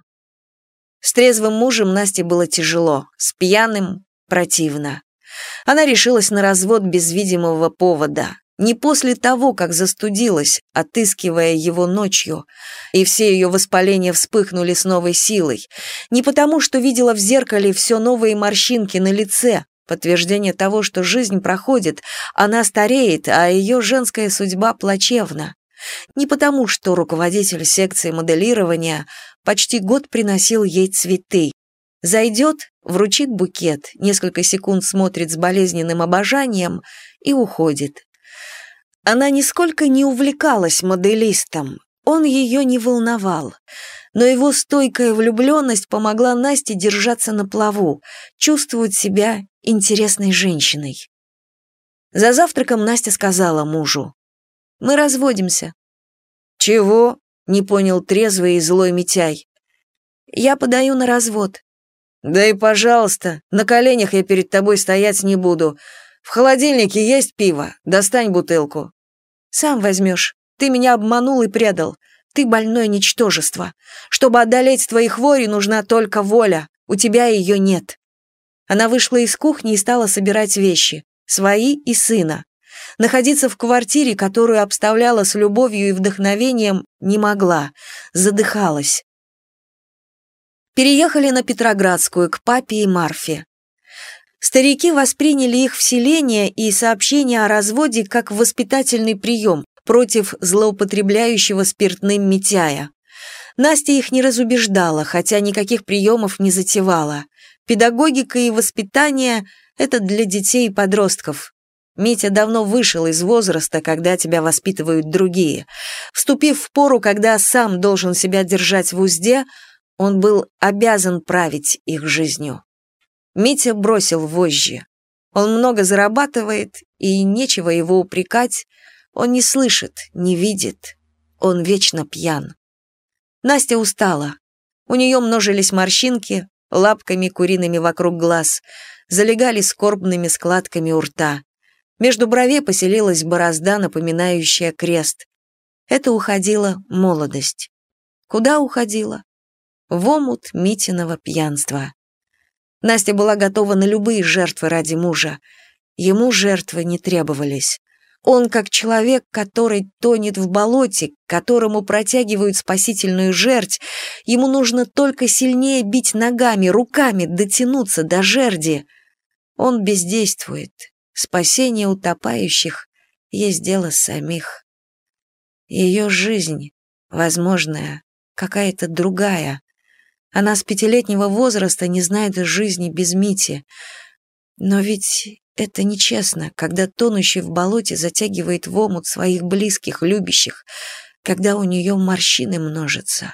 С трезвым мужем Насте было тяжело, с пьяным – противно. Она решилась на развод без видимого повода. Не после того, как застудилась, отыскивая его ночью, и все ее воспаления вспыхнули с новой силой. Не потому, что видела в зеркале все новые морщинки на лице, подтверждение того, что жизнь проходит, она стареет, а ее женская судьба плачевна. Не потому, что руководитель секции моделирования почти год приносил ей цветы. Зайдет, вручит букет, несколько секунд смотрит с болезненным обожанием и уходит. Она нисколько не увлекалась моделистом, он ее не волновал. Но его стойкая влюбленность помогла Насте держаться на плаву, чувствовать себя интересной женщиной. За завтраком Настя сказала мужу: «Мы разводимся». «Чего?» — не понял трезвый и злой Митяй. «Я подаю на развод». «Да и пожалуйста, на коленях я перед тобой стоять не буду. В холодильнике есть пиво, достань бутылку». «Сам возьмешь. Ты меня обманул и предал. Ты больное ничтожество. Чтобы одолеть твои хвори, нужна только воля. У тебя ее нет». Она вышла из кухни и стала собирать вещи. Свои и сына. Находиться в квартире, которую обставляла с любовью и вдохновением, не могла. Задыхалась. Переехали на Петроградскую, к папе и Марфе. Старики восприняли их вселение и сообщение о разводе как воспитательный прием против злоупотребляющего спиртным Митяя. Настя их не разубеждала, хотя никаких приемов не затевала. Педагогика и воспитание – это для детей и подростков. Митя давно вышел из возраста, когда тебя воспитывают другие. Вступив в пору, когда сам должен себя держать в узде, он был обязан править их жизнью. Митя бросил вожжи. Он много зарабатывает, и нечего его упрекать. Он не слышит, не видит. Он вечно пьян. Настя устала. У нее множились морщинки, лапками куриными вокруг глаз, залегали скорбными складками у рта. Между бровей поселилась борозда, напоминающая крест. Это уходила молодость. Куда уходила? В омут Митиного пьянства. Настя была готова на любые жертвы ради мужа. Ему жертвы не требовались. Он, как человек, который тонет в болоте, которому протягивают спасительную жерть, ему нужно только сильнее бить ногами, руками, дотянуться до жерди. Он бездействует. Спасение утопающих есть дело самих. Ее жизнь, возможная, какая-то другая. Она с пятилетнего возраста не знает жизни без Мити. Но ведь это нечестно, когда тонущий в болоте затягивает в омут своих близких, любящих, когда у нее морщины множатся.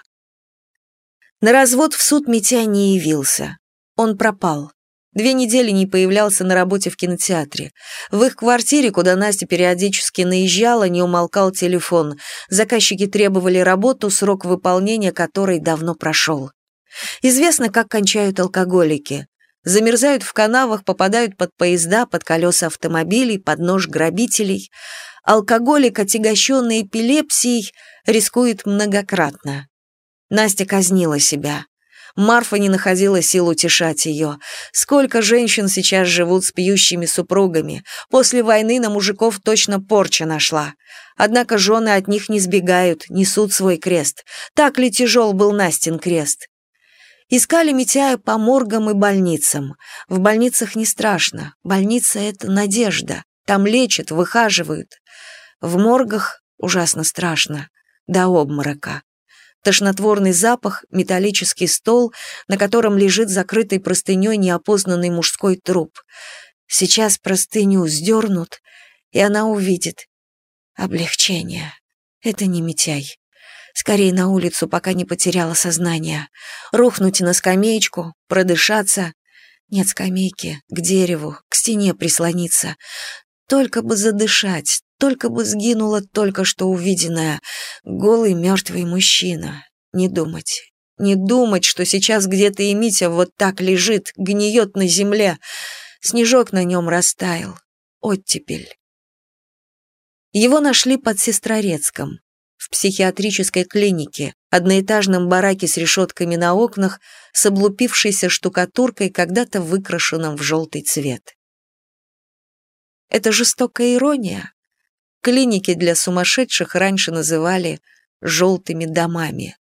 На развод в суд Митя не явился. Он пропал. Две недели не появлялся на работе в кинотеатре. В их квартире, куда Настя периодически наезжала, не умолкал телефон. Заказчики требовали работу, срок выполнения которой давно прошел. Известно, как кончают алкоголики. Замерзают в канавах, попадают под поезда, под колеса автомобилей, под нож грабителей. Алкоголик, отягощенный эпилепсией, рискует многократно. Настя казнила себя. Марфа не находила сил утешать ее. Сколько женщин сейчас живут с пьющими супругами. После войны на мужиков точно порча нашла. Однако жены от них не сбегают, несут свой крест. Так ли тяжел был Настин крест? Искали Митяя по моргам и больницам. В больницах не страшно. Больница — это надежда. Там лечат, выхаживают. В моргах ужасно страшно. До обморока. Тошнотворный запах, металлический стол, на котором лежит закрытый простыней неопознанный мужской труп. Сейчас простыню сдернут, и она увидит. Облегчение. Это не Митяй. Скорее на улицу, пока не потеряла сознание. Рухнуть на скамеечку, продышаться. Нет скамейки, к дереву, к стене прислониться. Только бы задышать, только бы сгинуло только что увиденное. Голый мертвый мужчина. Не думать, не думать, что сейчас где-то и Митя вот так лежит, гниет на земле. Снежок на нем растаял. Оттепель. Его нашли под Сестрорецком. В психиатрической клинике, одноэтажном бараке с решетками на окнах, с облупившейся штукатуркой, когда-то выкрашенным в желтый цвет. Это жестокая ирония. Клиники для сумасшедших раньше называли «желтыми домами».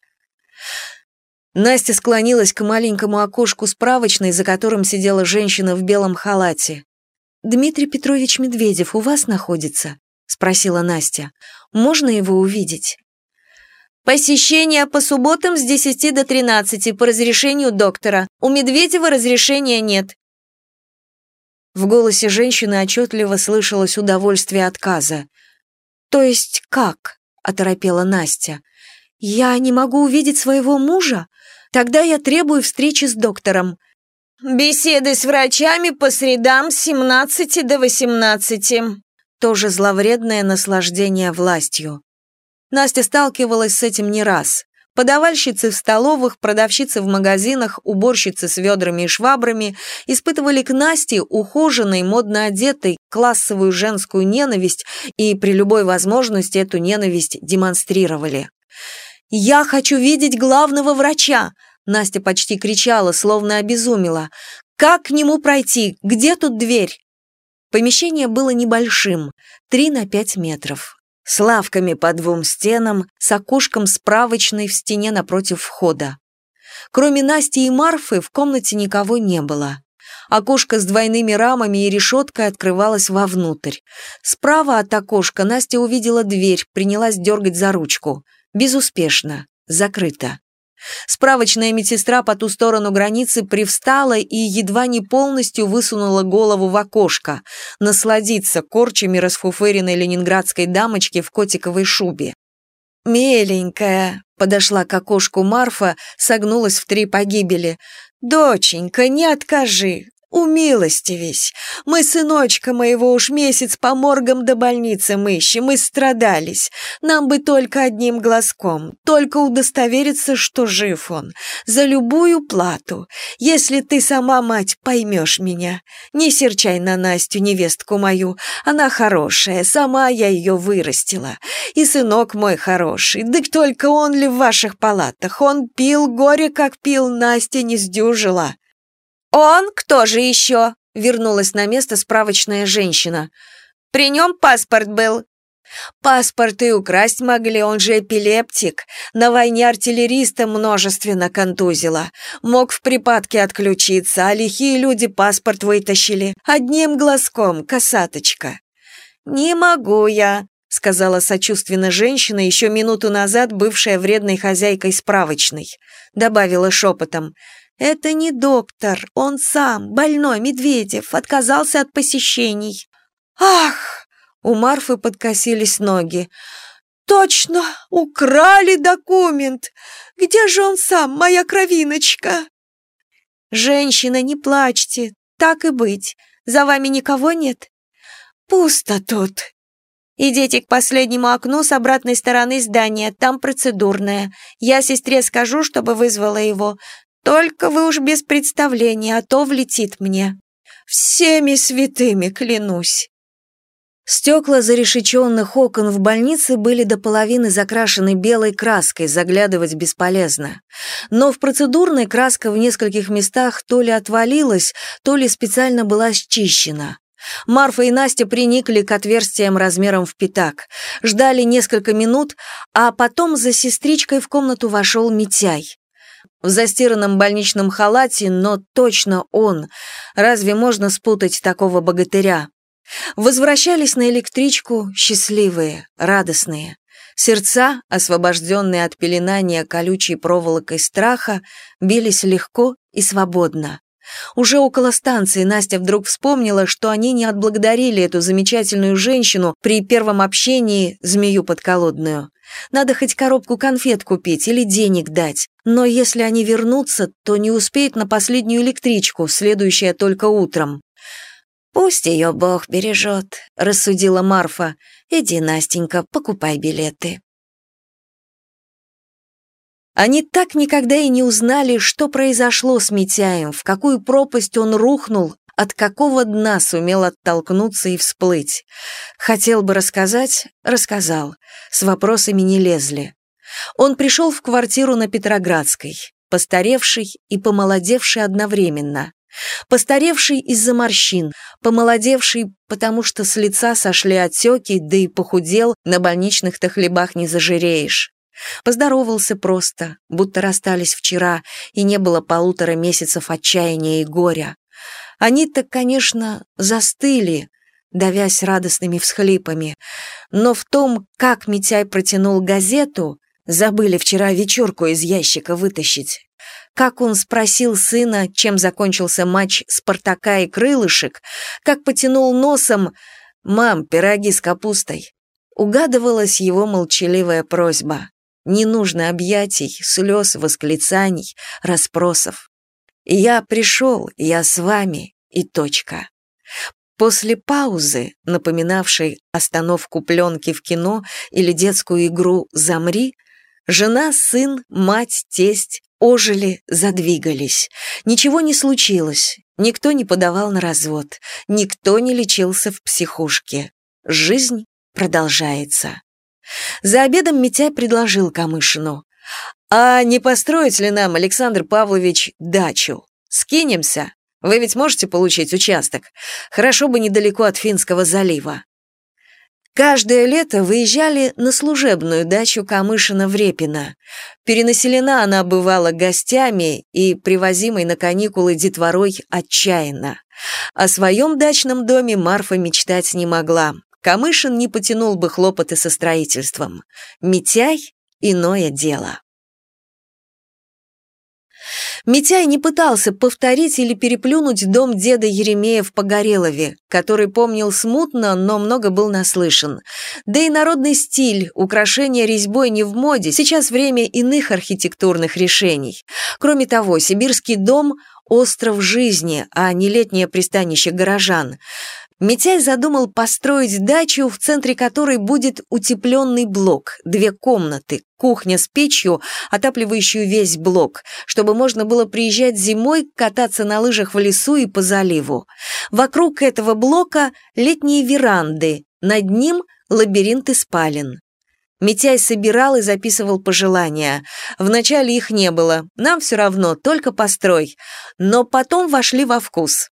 Настя склонилась к маленькому окошку справочной, за которым сидела женщина в белом халате. «Дмитрий Петрович Медведев у вас находится?» — спросила Настя. «Можно его увидеть?» «Посещение по субботам с десяти до тринадцати по разрешению доктора. У Медведева разрешения нет». В голосе женщины отчетливо слышалось удовольствие отказа. «То есть как?» — оторопела Настя. «Я не могу увидеть своего мужа? Тогда я требую встречи с доктором». «Беседы с врачами по средам с семнадцати до восемнадцати». Тоже зловредное наслаждение властью. Настя сталкивалась с этим не раз. Подавальщицы в столовых, продавщицы в магазинах, уборщицы с ведрами и швабрами испытывали к Насте, ухоженной, модно одетой, классовую женскую ненависть и при любой возможности эту ненависть демонстрировали. «Я хочу видеть главного врача!» Настя почти кричала, словно обезумела. «Как к нему пройти? Где тут дверь?» Помещение было небольшим, три на пять метров. С лавками по двум стенам, с окошком справочной в стене напротив входа. Кроме Насти и Марфы в комнате никого не было. Окошко с двойными рамами и решеткой открывалось вовнутрь. Справа от окошка Настя увидела дверь, принялась дергать за ручку. Безуспешно. Закрыто. Справочная медсестра по ту сторону границы привстала и едва не полностью высунула голову в окошко, насладиться корчами расфуфыренной ленинградской дамочки в котиковой шубе. «Миленькая», — подошла к окошку Марфа, согнулась в три погибели. «Доченька, не откажи, умилостивись. Мы сыночка моего уж месяц по моргам до больницы ищем, мы страдались. Нам бы только одним глазком, только удостовериться, что жив он. За любую плату. Если ты сама, мать, поймешь меня. Не серчай на Настю, невестку мою. Она хорошая, сама я ее вырастила. И сынок мой хороший. Да только он ли в ваших палатах? Он пил горе, как пил, Настя не сдюжила». «Он? Кто же еще?» — вернулась на место справочная женщина. «При нем паспорт был». «Паспорт и украсть могли, он же эпилептик. На войне артиллериста множественно контузило. Мог в припадке отключиться, а лихие люди паспорт вытащили. Одним глазком, косаточка». «Не могу я», — сказала сочувственно женщина, еще минуту назад бывшая вредной хозяйкой справочной. Добавила шепотом. «Это не доктор, он сам, больной Медведев, отказался от посещений». «Ах!» — у Марфы подкосились ноги. «Точно, украли документ! Где же он сам, моя кровиночка?» «Женщина, не плачьте, так и быть. За вами никого нет?» «Пусто тут». «Идите к последнему окну с обратной стороны здания, там процедурная. Я сестре скажу, чтобы вызвала его. Только вы уж без представления, а то влетит мне. Всеми святыми клянусь». Стекла зарешеченных окон в больнице были до половины закрашены белой краской, заглядывать бесполезно. Но в процедурной краска в нескольких местах то ли отвалилась, то ли специально была счищена. Марфа и Настя приникли к отверстиям размером в пятак, ждали несколько минут, а потом за сестричкой в комнату вошел Митяй. В застиранном больничном халате, но точно он. Разве можно спутать такого богатыря? Возвращались на электричку счастливые, радостные. Сердца, освобожденные от пеленания колючей проволокой страха, бились легко и свободно. Уже около станции Настя вдруг вспомнила, что они не отблагодарили эту замечательную женщину при первом общении, змею подколодную. Надо хоть коробку конфет купить или денег дать. Но если они вернутся, то не успеют на последнюю электричку, следующая только утром. «Пусть ее Бог бережет», — рассудила Марфа. «Иди, Настенька, покупай билеты». Они так никогда и не узнали, что произошло с Митяем, в какую пропасть он рухнул, от какого дна сумел оттолкнуться и всплыть. Хотел бы рассказать — рассказал. С вопросами не лезли. Он пришел в квартиру на Петроградской, постаревший и помолодевший одновременно. Постаревший из-за морщин, помолодевший, потому что с лица сошли отеки, да и похудел, на больничных-то хлебах не зажиреешь. Поздоровался просто, будто расстались вчера, и не было полутора месяцев отчаяния и горя. Они-то, конечно, застыли, давясь радостными всхлипами, но в том, как Митяй протянул газету, забыли вчера вечерку из ящика вытащить. Как он спросил сына, чем закончился матч «Спартака» и «Крылышек», как потянул носом «Мам, пироги с капустой», угадывалась его молчаливая просьба. Не нужно объятий, слез, восклицаний, расспросов. Я пришел, я с вами, и точка. После паузы, напоминавшей остановку пленки в кино или детскую игру «Замри», жена, сын, мать, тесть ожили, задвигались. Ничего не случилось, никто не подавал на развод, никто не лечился в психушке. Жизнь продолжается. За обедом Митяй предложил Камышину: «А не построить ли нам, Александр Павлович, дачу? Скинемся? Вы ведь можете получить участок? Хорошо бы недалеко от Финского залива». Каждое лето выезжали на служебную дачу Камышина в Репино. Перенаселена она бывала гостями и привозимой на каникулы детворой отчаянно. О своем дачном доме Марфа мечтать не могла. Камышин не потянул бы хлопоты со строительством. Митяй — иное дело. Митяй не пытался повторить или переплюнуть дом деда Еремея в Погорелове, который помнил смутно, но много был наслышан. Да и народный стиль, украшение резьбой не в моде, сейчас время иных архитектурных решений. Кроме того, сибирский дом – остров жизни, а не летнее пристанище горожан. Митяй задумал построить дачу, в центре которой будет утепленный блок, две комнаты, кухня с печью, отапливающую весь блок, чтобы можно было приезжать зимой, кататься на лыжах в лесу и по заливу. Вокруг этого блока летние веранды, над ним лабиринты спален. Митяй собирал и записывал пожелания. Вначале их не было, нам все равно, только построй. Но потом вошли во вкус.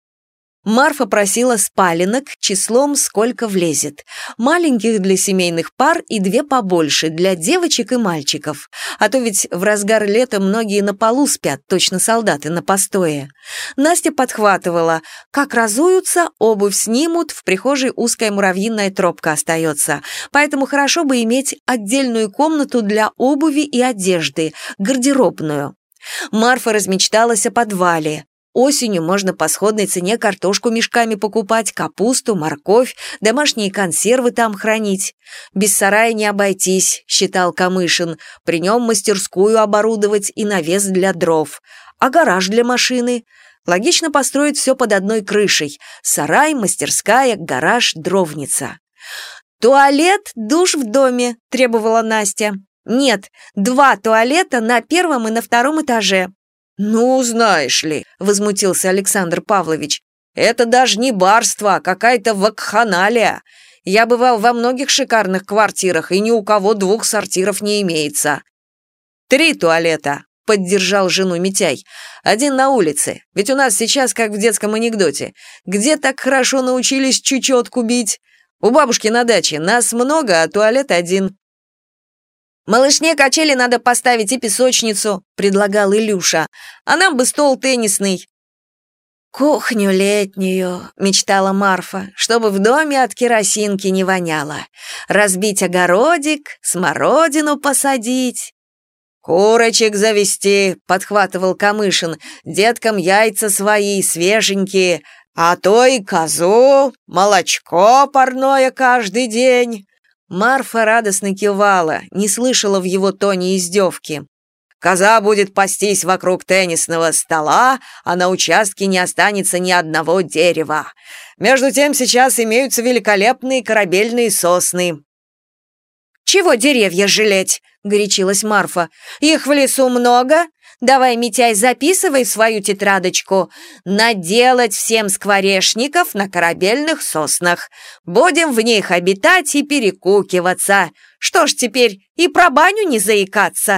Марфа просила спаленок числом сколько влезет. Маленьких для семейных пар и две побольше, для девочек и мальчиков. А то ведь в разгар лета многие на полу спят, точно солдаты на постое. Настя подхватывала: как разуются, обувь снимут, в прихожей узкая муравьиная тропка остается. Поэтому хорошо бы иметь отдельную комнату для обуви и одежды, гардеробную. Марфа размечталась о подвале. Осенью можно по сходной цене картошку мешками покупать, капусту, морковь, домашние консервы там хранить. Без сарая не обойтись, считал Камышин, при нем мастерскую оборудовать и навес для дров. А гараж для машины? Логично построить все под одной крышей. Сарай, мастерская, гараж, дровница. «Туалет, душ в доме», – требовала Настя. «Нет, два туалета на первом и на втором этаже». «Ну, знаешь ли», — возмутился Александр Павлович, «это даже не барство, а какая-то вакханалия. Я бывал во многих шикарных квартирах, и ни у кого двух сортиров не имеется». «Три туалета», — поддержал жену Митяй. «Один на улице, ведь у нас сейчас как в детском анекдоте. Где так хорошо научились чечетку бить? У бабушки на даче нас много, а туалет один». «Малышне качели надо поставить и песочницу», — предлагал Илюша. «А нам бы стол теннисный». «Кухню летнюю», — мечтала Марфа, «чтобы в доме от керосинки не воняло. Разбить огородик, смородину посадить». «Курочек завести», — подхватывал Камышин, «деткам яйца свои, свеженькие, а то и козу, молочко парное каждый день». Марфа радостно кивала, не слышала в его тоне издевки. «Коза будет пастись вокруг теннисного стола, а на участке не останется ни одного дерева. Между тем сейчас имеются великолепные корабельные сосны». «Чего деревья жалеть?» — горячилась Марфа. «Их в лесу много. Давай, Митяй, записывай в свою тетрадочку. Наделать всем скворечников на корабельных соснах. Будем в них обитать и перекукиваться. Что ж теперь, и про баню не заикаться?»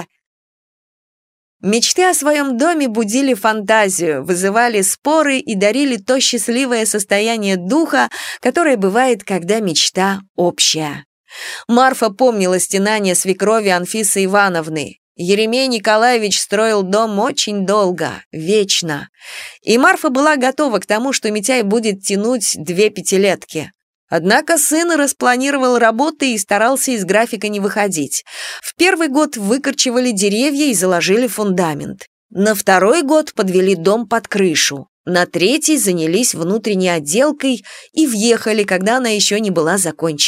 Мечты о своем доме будили фантазию, вызывали споры и дарили то счастливое состояние духа, которое бывает, когда мечта общая. Марфа помнила стенания свекрови Анфисы Ивановны. Еремей Николаевич строил дом очень долго, вечно. И Марфа была готова к тому, что Митяй будет тянуть две пятилетки. Однако сын распланировал работы и старался из графика не выходить. В первый год выкорчевали деревья и заложили фундамент. На второй год подвели дом под крышу. На третий занялись внутренней отделкой и въехали, когда она еще не была закончена.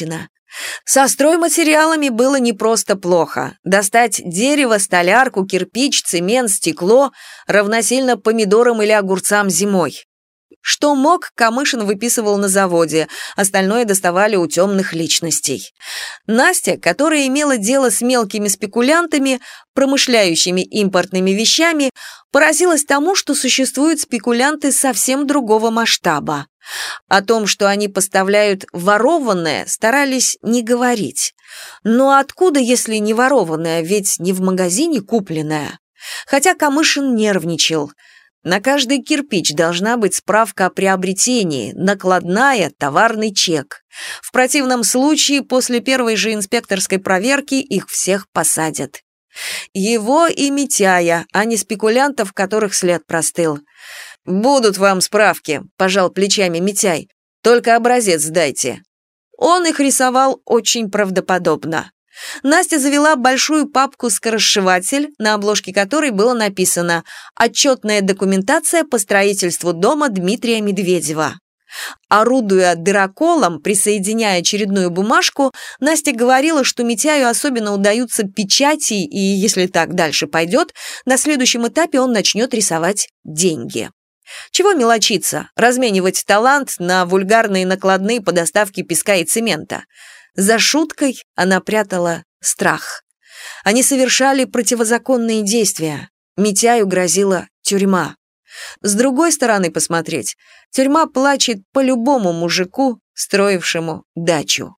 Со стройматериалами было не просто плохо. Достать дерево, столярку, кирпич, цемент, стекло равносильно помидорам или огурцам зимой. Что мог, Камышин выписывал на заводе, остальное доставали у темных личностей. Настя, которая имела дело с мелкими спекулянтами, промышляющими импортными вещами, поразилась тому, что существуют спекулянты совсем другого масштаба. О том, что они поставляют ворованное, старались не говорить. Но откуда, если не ворованное, ведь не в магазине купленное? Хотя Камышин нервничал. На каждый кирпич должна быть справка о приобретении, накладная, товарный чек. В противном случае после первой же инспекторской проверки их всех посадят. Его и Митяя, а не спекулянтов, которых след простыл. «Будут вам справки», – пожал плечами Митяй. «Только образец сдайте». Он их рисовал очень правдоподобно. Настя завела большую папку-скоросшиватель, на обложке которой было написано «Отчетная документация по строительству дома Дмитрия Медведева». Орудуя дыроколом, присоединяя очередную бумажку, Настя говорила, что Митяю особенно удаются печати, и если так дальше пойдет, на следующем этапе он начнет рисовать деньги. Чего мелочиться, разменивать талант на вульгарные накладные по доставке песка и цемента? За шуткой она прятала страх. Они совершали противозаконные действия. Митяю грозила тюрьма. С другой стороны посмотреть, тюрьма плачет по любому мужику, строившему дачу.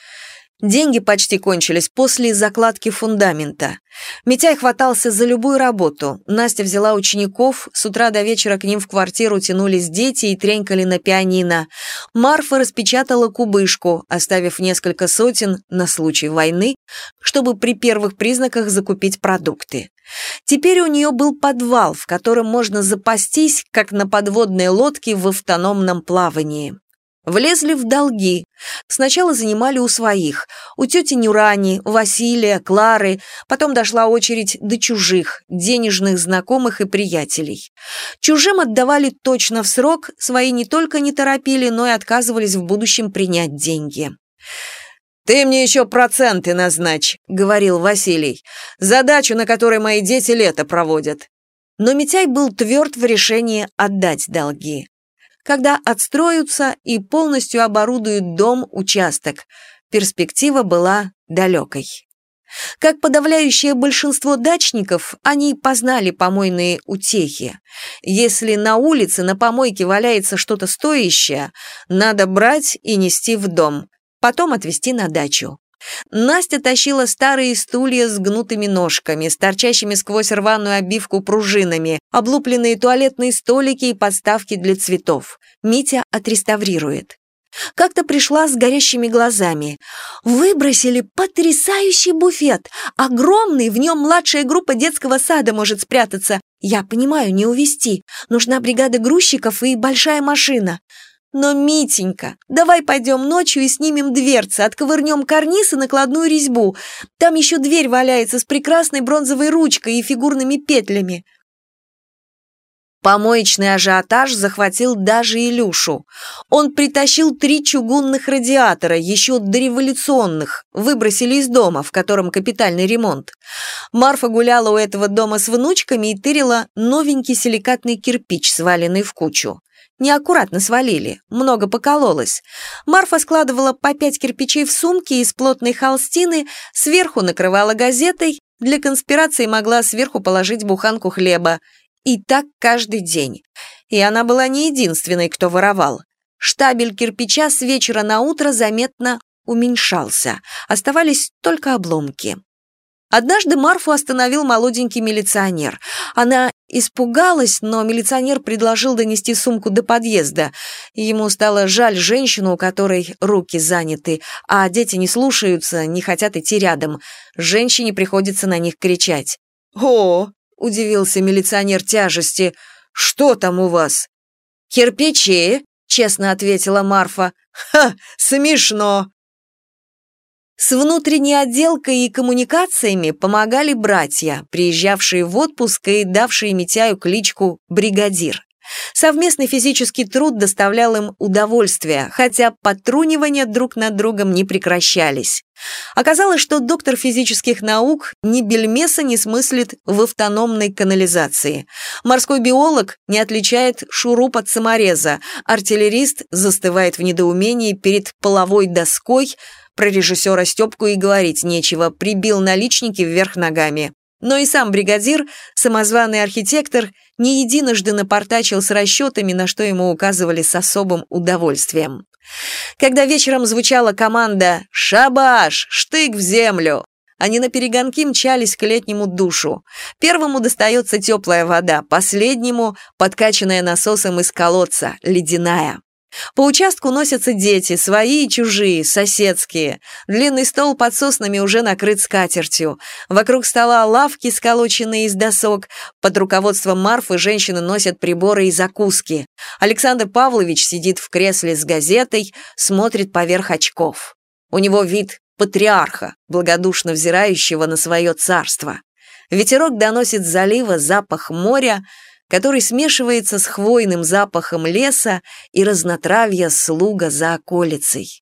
Деньги почти кончились после закладки фундамента. Митяй хватался за любую работу. Настя взяла учеников, с утра до вечера к ним в квартиру тянулись дети и тренькали на пианино. Марфа распечатала кубышку, оставив несколько сотен на случай войны, чтобы при первых признаках закупить продукты. Теперь у нее был подвал, в котором можно запастись, как на подводной лодке в автономном плавании. Влезли в долги. Сначала занимали у своих, у тети Нюрани, Василия, Клары, потом дошла очередь до чужих, денежных знакомых и приятелей. Чужим отдавали точно в срок, свои не только не торопили, но и отказывались в будущем принять деньги. «Ты мне еще проценты назначь», — говорил Василий, «задачу, на которой мои дети лето проводят». Но Митяй был тверд в решении отдать долги. Когда отстроятся и полностью оборудуют дом, участок. Перспектива была далекой. Как подавляющее большинство дачников, они познали помойные утехи. Если на улице на помойке валяется что-то стоящее, надо брать и нести в дом, потом отвезти на дачу. Настя тащила старые стулья с гнутыми ножками, с торчащими сквозь рваную обивку пружинами, облупленные туалетные столики и подставки для цветов. Митя отреставрирует. Как-то пришла с горящими глазами. Выбросили потрясающий буфет. Огромный, в нем младшая группа детского сада может спрятаться. Я понимаю, не увезти. Нужна бригада грузчиков и большая машина. Но, Митенька, давай пойдем ночью и снимем дверцы, отковырнем карниз и накладную резьбу. Там еще дверь валяется с прекрасной бронзовой ручкой и фигурными петлями. Помоечный ажиотаж захватил даже Илюшу. Он притащил три чугунных радиатора, еще дореволюционных, выбросили из дома, в котором капитальный ремонт. Марфа гуляла у этого дома с внучками и тырила новенький силикатный кирпич, сваленный в кучу. Неаккуратно свалили, много покололось. Марфа складывала по пять кирпичей в сумки из плотной холстины, сверху накрывала газетой, для конспирации могла сверху положить буханку хлеба. И так каждый день. И она была не единственной, кто воровал. Штабель кирпича с вечера на утро заметно уменьшался, оставались только обломки. Однажды Марфу остановил молоденький милиционер. Она испугалась, но милиционер предложил донести сумку до подъезда. Ему стало жаль женщину, у которой руки заняты, а дети не слушаются, не хотят идти рядом. Женщине приходится на них кричать. «О!» — удивился милиционер тяжести. «Что там у вас?» «Кирпичи», — честно ответила Марфа. «Ха, смешно!» С внутренней отделкой и коммуникациями помогали братья, приезжавшие в отпуск и давшие Митяю кличку «Бригадир». Совместный физический труд доставлял им удовольствие, хотя подтрунивания друг над другом не прекращались. Оказалось, что доктор физических наук ни бельмеса не смыслит в автономной канализации. Морской биолог не отличает шуруп от самореза, артиллерист застывает в недоумении перед половой доской, про режиссера Степку и говорить нечего, прибил наличники вверх ногами. Но и сам бригадир, самозваный архитектор, не единожды напортачил с расчетами, на что ему указывали с особым удовольствием. Когда вечером звучала команда «Шабаш! Штык в землю!», они наперегонки мчались к летнему душу. Первому достается теплая вода, последнему – подкачанная насосом из колодца, ледяная. По участку носятся дети, свои и чужие, соседские. Длинный стол под соснами уже накрыт скатертью. Вокруг стола лавки, сколоченные из досок. Под руководством Марфы женщины носят приборы и закуски. Александр Павлович сидит в кресле с газетой, смотрит поверх очков. У него вид патриарха, благодушно взирающего на свое царство. Ветерок доносит с залива запах моря, который смешивается с хвойным запахом леса и разнотравья слуга за околицей.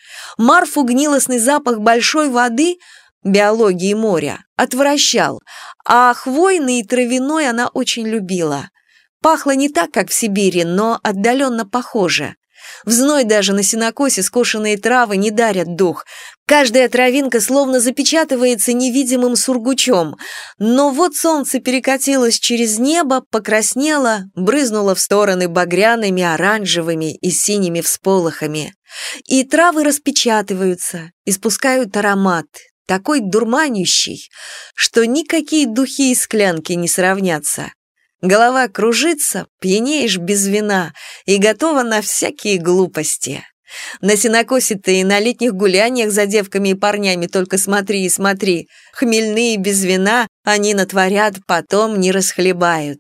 Марфу гнилостный запах большой воды, биологии моря, отвращал, а хвойный и травяной она очень любила. Пахло не так, как в Сибири, но отдаленно похоже. В зной даже на сенокосе скошенные травы не дарят дух. Каждая травинка словно запечатывается невидимым сургучом. Но вот солнце перекатилось через небо, покраснело, брызнуло в стороны багряными, оранжевыми и синими всполохами. И травы распечатываются, испускают аромат, такой дурманящий, что никакие духи из склянки не сравнятся. Голова кружится, пьянеешь без вина и готова на всякие глупости. На сенокосе-то и на летних гуляниях за девками и парнями только смотри и смотри. Хмельные без вина они натворят, потом не расхлебают.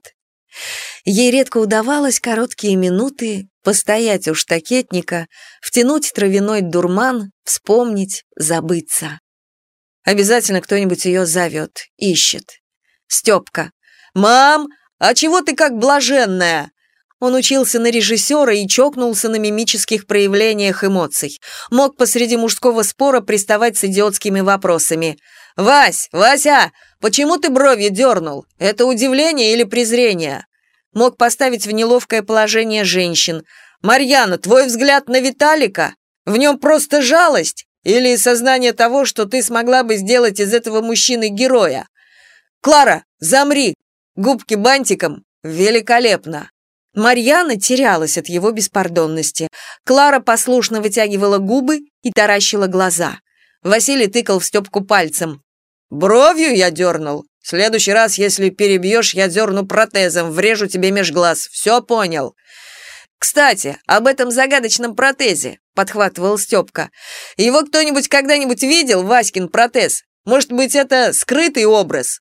Ей редко удавалось короткие минуты постоять у штакетника, втянуть травяной дурман, вспомнить, забыться. Обязательно кто-нибудь ее зовет, ищет. Степка. «Мам! А чего ты как блаженная?» Он учился на режиссера и чокнулся на мимических проявлениях эмоций. Мог посреди мужского спора приставать с идиотскими вопросами. «Вась, Вася, почему ты бровью дернул? Это удивление или презрение?» Мог поставить в неловкое положение женщин. «Марьяна, твой взгляд на Виталика? В нем просто жалость? Или сознание того, что ты смогла бы сделать из этого мужчины героя? Клара, замри! Губки бантиком? Великолепно!» Марьяна терялась от его беспардонности. Клара послушно вытягивала губы и таращила глаза. Василий тыкал в Степку пальцем. «Бровью я дернул. В следующий раз, если перебьешь, я дерну протезом, врежу тебе меж глаз. Все понял?» «Кстати, об этом загадочном протезе», — подхватывал Степка. «Его кто-нибудь когда-нибудь видел, Васькин протез? Может быть, это скрытый образ?»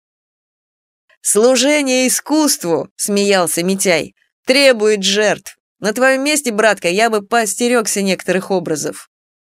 «Служение искусству», — смеялся Митяй, — «требует жертв. На твоем месте, братка, я бы поостерегся некоторых образов».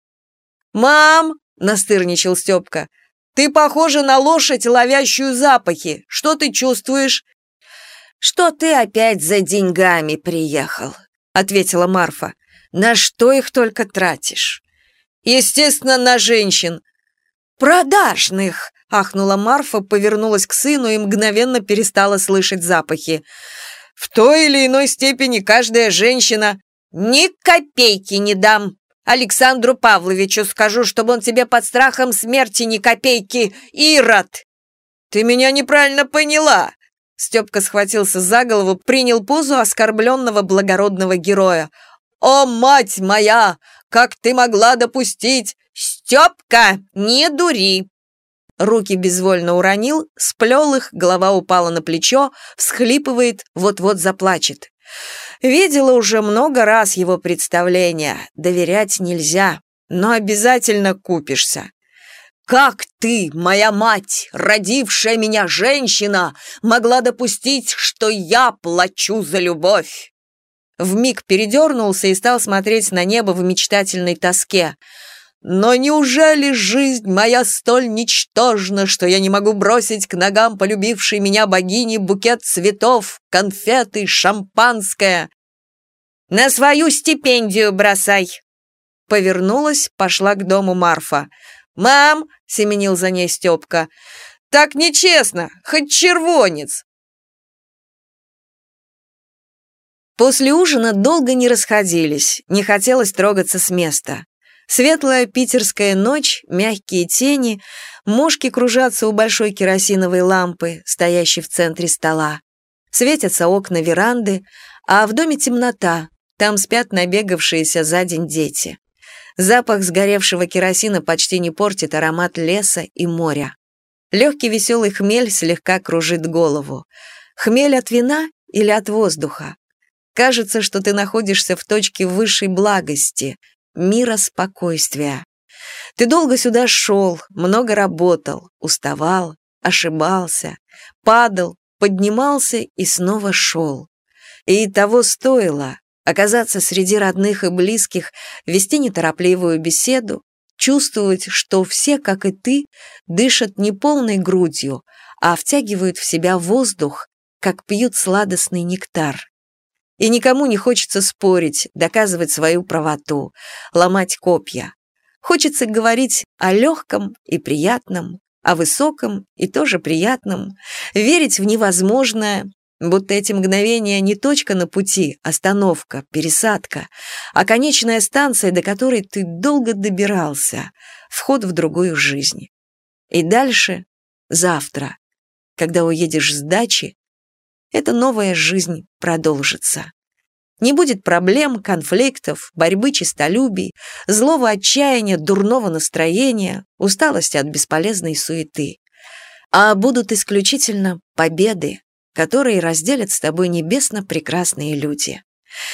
«Мам!» — настырничал Степка. «Ты похожа на лошадь, ловящую запахи. Что ты чувствуешь?» «Что ты опять за деньгами приехал», — ответила Марфа. «На что их только тратишь?» «Естественно, на женщин». «Продажных!» — ахнула Марфа, повернулась к сыну и мгновенно перестала слышать запахи. «В той или иной степени каждая женщина...» «Ни копейки не дам! Александру Павловичу скажу, чтобы он тебе под страхом смерти ни копейки, Ирод!» «Ты меня неправильно поняла!» Степка схватился за голову, принял позу оскорбленного благородного героя. «О, мать моя! Как ты могла допустить...» «Степка, не дури!» Руки безвольно уронил, сплел их, голова упала на плечо, всхлипывает, вот-вот заплачет. Видела уже много раз его представления, доверять нельзя, но обязательно купишься. «Как ты, моя мать, родившая меня женщина, могла допустить, что я плачу за любовь?» Вмиг передернулся и стал смотреть на небо в мечтательной тоске. Но неужели жизнь моя столь ничтожна, что я не могу бросить к ногам полюбившей меня богини букет цветов, конфеты, шампанское? На свою стипендию бросай!» Повернулась, пошла к дому Марфа. «Мам!» — семенил за ней Степка. «Так нечестно, хоть червонец!» После ужина долго не расходились, не хотелось трогаться с места. Светлая питерская ночь, мягкие тени, мошки кружатся у большой керосиновой лампы, стоящей в центре стола. Светятся окна веранды, а в доме темнота, там спят набегавшиеся за день дети. Запах сгоревшего керосина почти не портит аромат леса и моря. Легкий веселый хмель слегка кружит голову. Хмель от вина или от воздуха? Кажется, что ты находишься в точке высшей благости, мира спокойствия. Ты долго сюда шел, много работал, уставал, ошибался, падал, поднимался и снова шел. И того стоило оказаться среди родных и близких, вести неторопливую беседу, чувствовать, что все, как и ты, дышат не полной грудью, а втягивают в себя воздух, как пьют сладостный нектар. И никому не хочется спорить, доказывать свою правоту, ломать копья. Хочется говорить о легком и приятном, о высоком и тоже приятном, верить в невозможное, будто эти мгновения не точка на пути, остановка, пересадка, а конечная станция, до которой ты долго добирался, вход в другую жизнь. И дальше, завтра, когда уедешь с дачи, эта новая жизнь продолжится. Не будет проблем, конфликтов, борьбы честолюбий, злого отчаяния, дурного настроения, усталости от бесполезной суеты. А будут исключительно победы, которые разделят с тобой небесно прекрасные люди.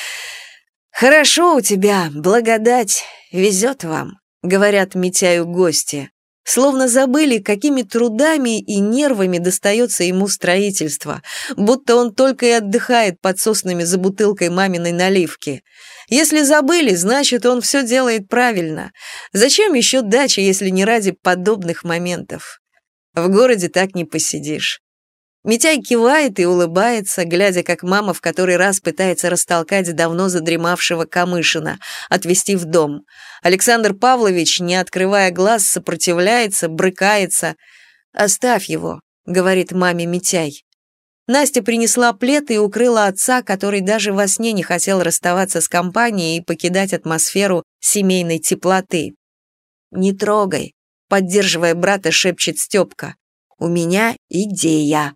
«Хорошо у тебя, благодать, везет вам», — говорят Митяю гости. Словно забыли, какими трудами и нервами достается ему строительство, будто он только и отдыхает под соснами за бутылкой маминой наливки. Если забыли, значит, он все делает правильно. Зачем еще дача, если не ради подобных моментов? В городе так не посидишь. Митяй кивает и улыбается, глядя, как мама в который раз пытается растолкать давно задремавшего Камышина, отвезти в дом. Александр Павлович, не открывая глаз, сопротивляется, брыкается. «Оставь его», — говорит маме Митяй. Настя принесла плед и укрыла отца, который даже во сне не хотел расставаться с компанией и покидать атмосферу семейной теплоты. «Не трогай», — поддерживая брата, шепчет Степка. «У меня идея».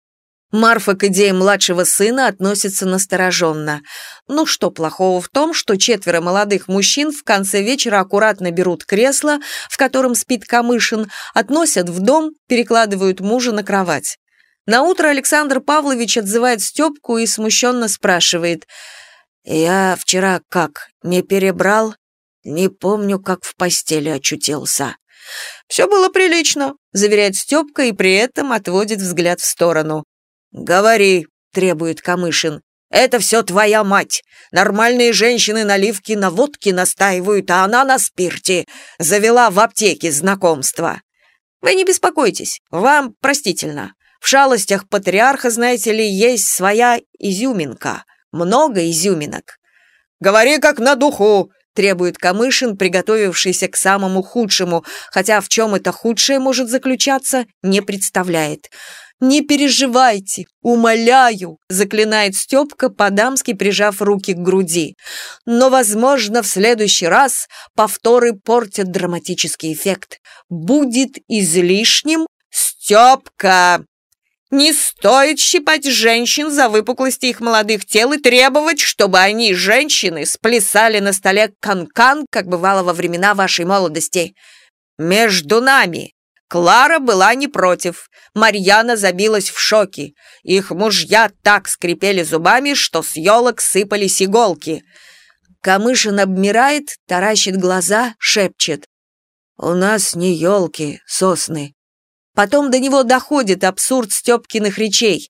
Марфа к идее младшего сына относится настороженно. Ну что плохого в том, что четверо молодых мужчин в конце вечера аккуратно берут кресло, в котором спит Камышин, относят в дом, перекладывают мужа на кровать. Наутро Александр Павлович отзывает Степку и смущенно спрашивает: «Я вчера как, не перебрал? Не помню, как в постели очутился». «Все было прилично», — заверяет Степка и при этом отводит взгляд в сторону. «Говори», — требует Камышин. «Это все твоя мать. Нормальные женщины наливки на водке настаивают, а она на спирте. Завела в аптеке знакомство». «Вы не беспокойтесь, вам простительно. В шалостях патриарха, знаете ли, есть своя изюминка. Много изюминок». «Говори как на духу», — требует Камышин, приготовившийся к самому худшему, хотя в чем это худшее может заключаться, не представляет. «Не переживайте, умоляю», — заклинает Степка, по-дамски прижав руки к груди. «Но, возможно, в следующий раз повторы портят драматический эффект. Будет излишним...» «Степка! Не стоит щипать женщин за выпуклости их молодых тел и требовать, чтобы они, женщины, сплясали на столе канкан, как бывало во времена вашей молодости. Между нами...» Клара была не против. Марьяна забилась в шоке. Их мужья так скрипели зубами, что с елок сыпались иголки. Камышин обмирает, таращит глаза, шепчет: «У нас не елки, сосны». Потом до него доходит абсурд Степкиных речей.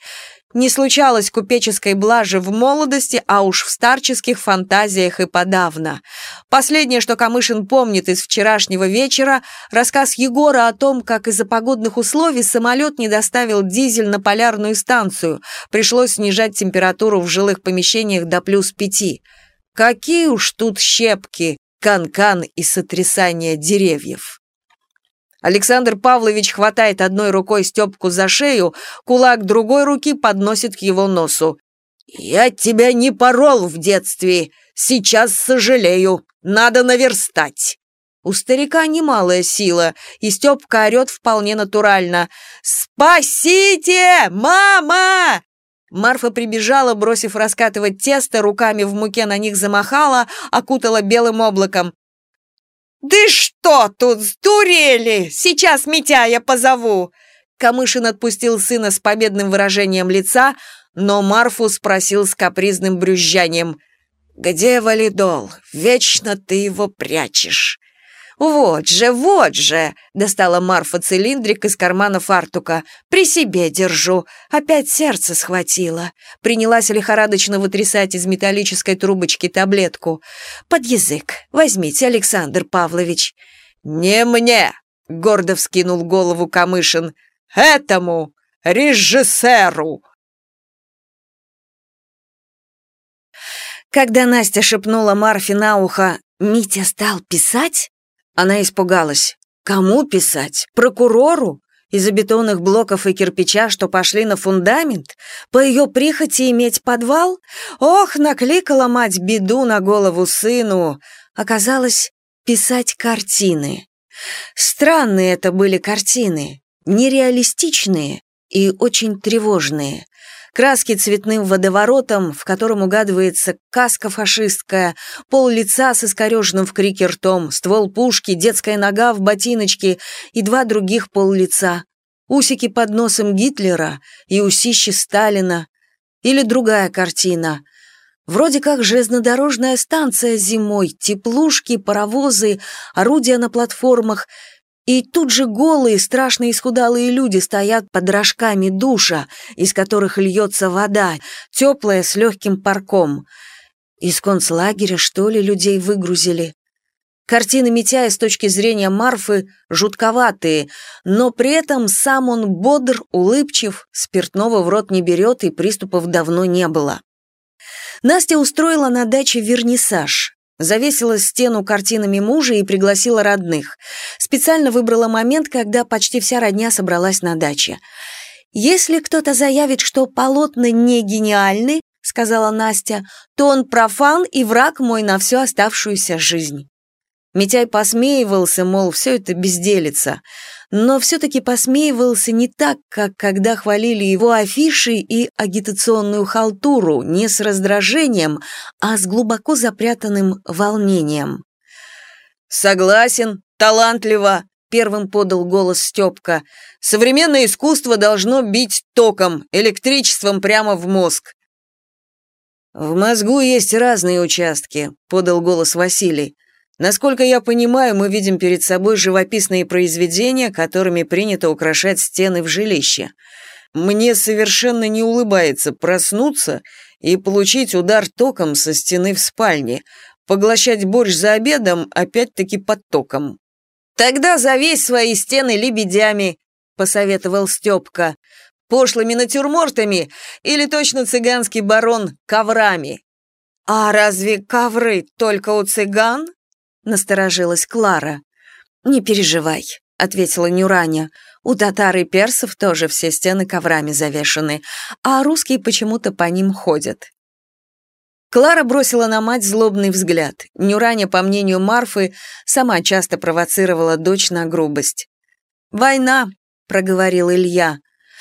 Не случалось купеческой блажи в молодости, а уж в старческих фантазиях и подавно. Последнее, что Камышин помнит из вчерашнего вечера, рассказ Егора о том, как из-за погодных условий самолет не доставил дизель на полярную станцию, пришлось снижать температуру в жилых помещениях до плюс пяти. Какие уж тут щепки, кан-кан и сотрясание деревьев. Александр Павлович хватает одной рукой Степку за шею, кулак другой руки подносит к его носу. «Я тебя не порол в детстве, сейчас сожалею, надо наверстать». У старика немалая сила, и Степка орет вполне натурально. «Спасите! Мама!» Марфа прибежала, бросив раскатывать тесто, руками в муке на них замахала, окутала белым облаком. «Да что тут, сдурели? Сейчас Митяя позову!» Камышин отпустил сына с победным выражением лица, но Марфу спросил с капризным брюзжанием. «Где валидол? Вечно ты его прячешь». «Вот же, вот же!» — достала Марфа цилиндрик из кармана фартука. «При себе держу. Опять сердце схватило». Принялась лихорадочно вытрясать из металлической трубочки таблетку. «Под язык. Возьмите, Александр Павлович». «Не мне!» — гордо вскинул голову Камышин. «Этому режиссеру!» Когда Настя шепнула Марфе на ухо «Митя стал писать», она испугалась. Кому писать? Прокурору? Из-за бетонных блоков и кирпича, что пошли на фундамент? По ее прихоти иметь подвал? Ох, накликала мать беду на голову сыну. Оказалось, писать картины. Странные это были картины, нереалистичные и очень тревожные. Краски цветным водоворотом, в котором угадывается каска фашистская, пол лица с искореженным в крике ртом, ствол пушки, детская нога в ботиночке и два других пол лица, усики под носом Гитлера и усищи Сталина. Или другая картина. Вроде как железнодорожная станция зимой, теплушки, паровозы, орудия на платформах. И тут же голые, страшно исхудалые люди стоят под рожками душа, из которых льется вода, теплая, с легким парком. Из концлагеря, что ли, людей выгрузили? Картины Митяя с точки зрения Марфы жутковатые, но при этом сам он бодр, улыбчив, спиртного в рот не берет и приступов давно не было. Настя устроила на даче вернисаж. Завесила стену картинами мужа и пригласила родных. Специально выбрала момент, когда почти вся родня собралась на даче. «Если кто-то заявит, что полотна не гениальны, — сказала Настя, — то он профан и враг мой на всю оставшуюся жизнь». Митяй посмеивался, мол, все это безделица. Но все-таки посмеивался не так, как когда хвалили его афиши и агитационную халтуру, не с раздражением, а с глубоко запрятанным волнением. «Согласен, талантливо», — первым подал голос Степка. «Современное искусство должно бить током, электричеством прямо в мозг». «В мозгу есть разные участки», — подал голос Василий. Насколько я понимаю, мы видим перед собой живописные произведения, которыми принято украшать стены в жилище. Мне совершенно не улыбается проснуться и получить удар током со стены в спальне, поглощать борщ за обедом опять-таки под током. «Тогда завесь свои стены лебедями», — посоветовал Степка, «пошлыми натюрмортами или точно цыганский барон коврами». «А разве ковры только у цыган?» — насторожилась Клара. «Не переживай», — ответила Нюраня. «У татар и персов тоже все стены коврами завешаны, а русские почему-то по ним ходят». Клара бросила на мать злобный взгляд. Нюраня, по мнению Марфы, сама часто провоцировала дочь на грубость. «Война», — проговорил Илья.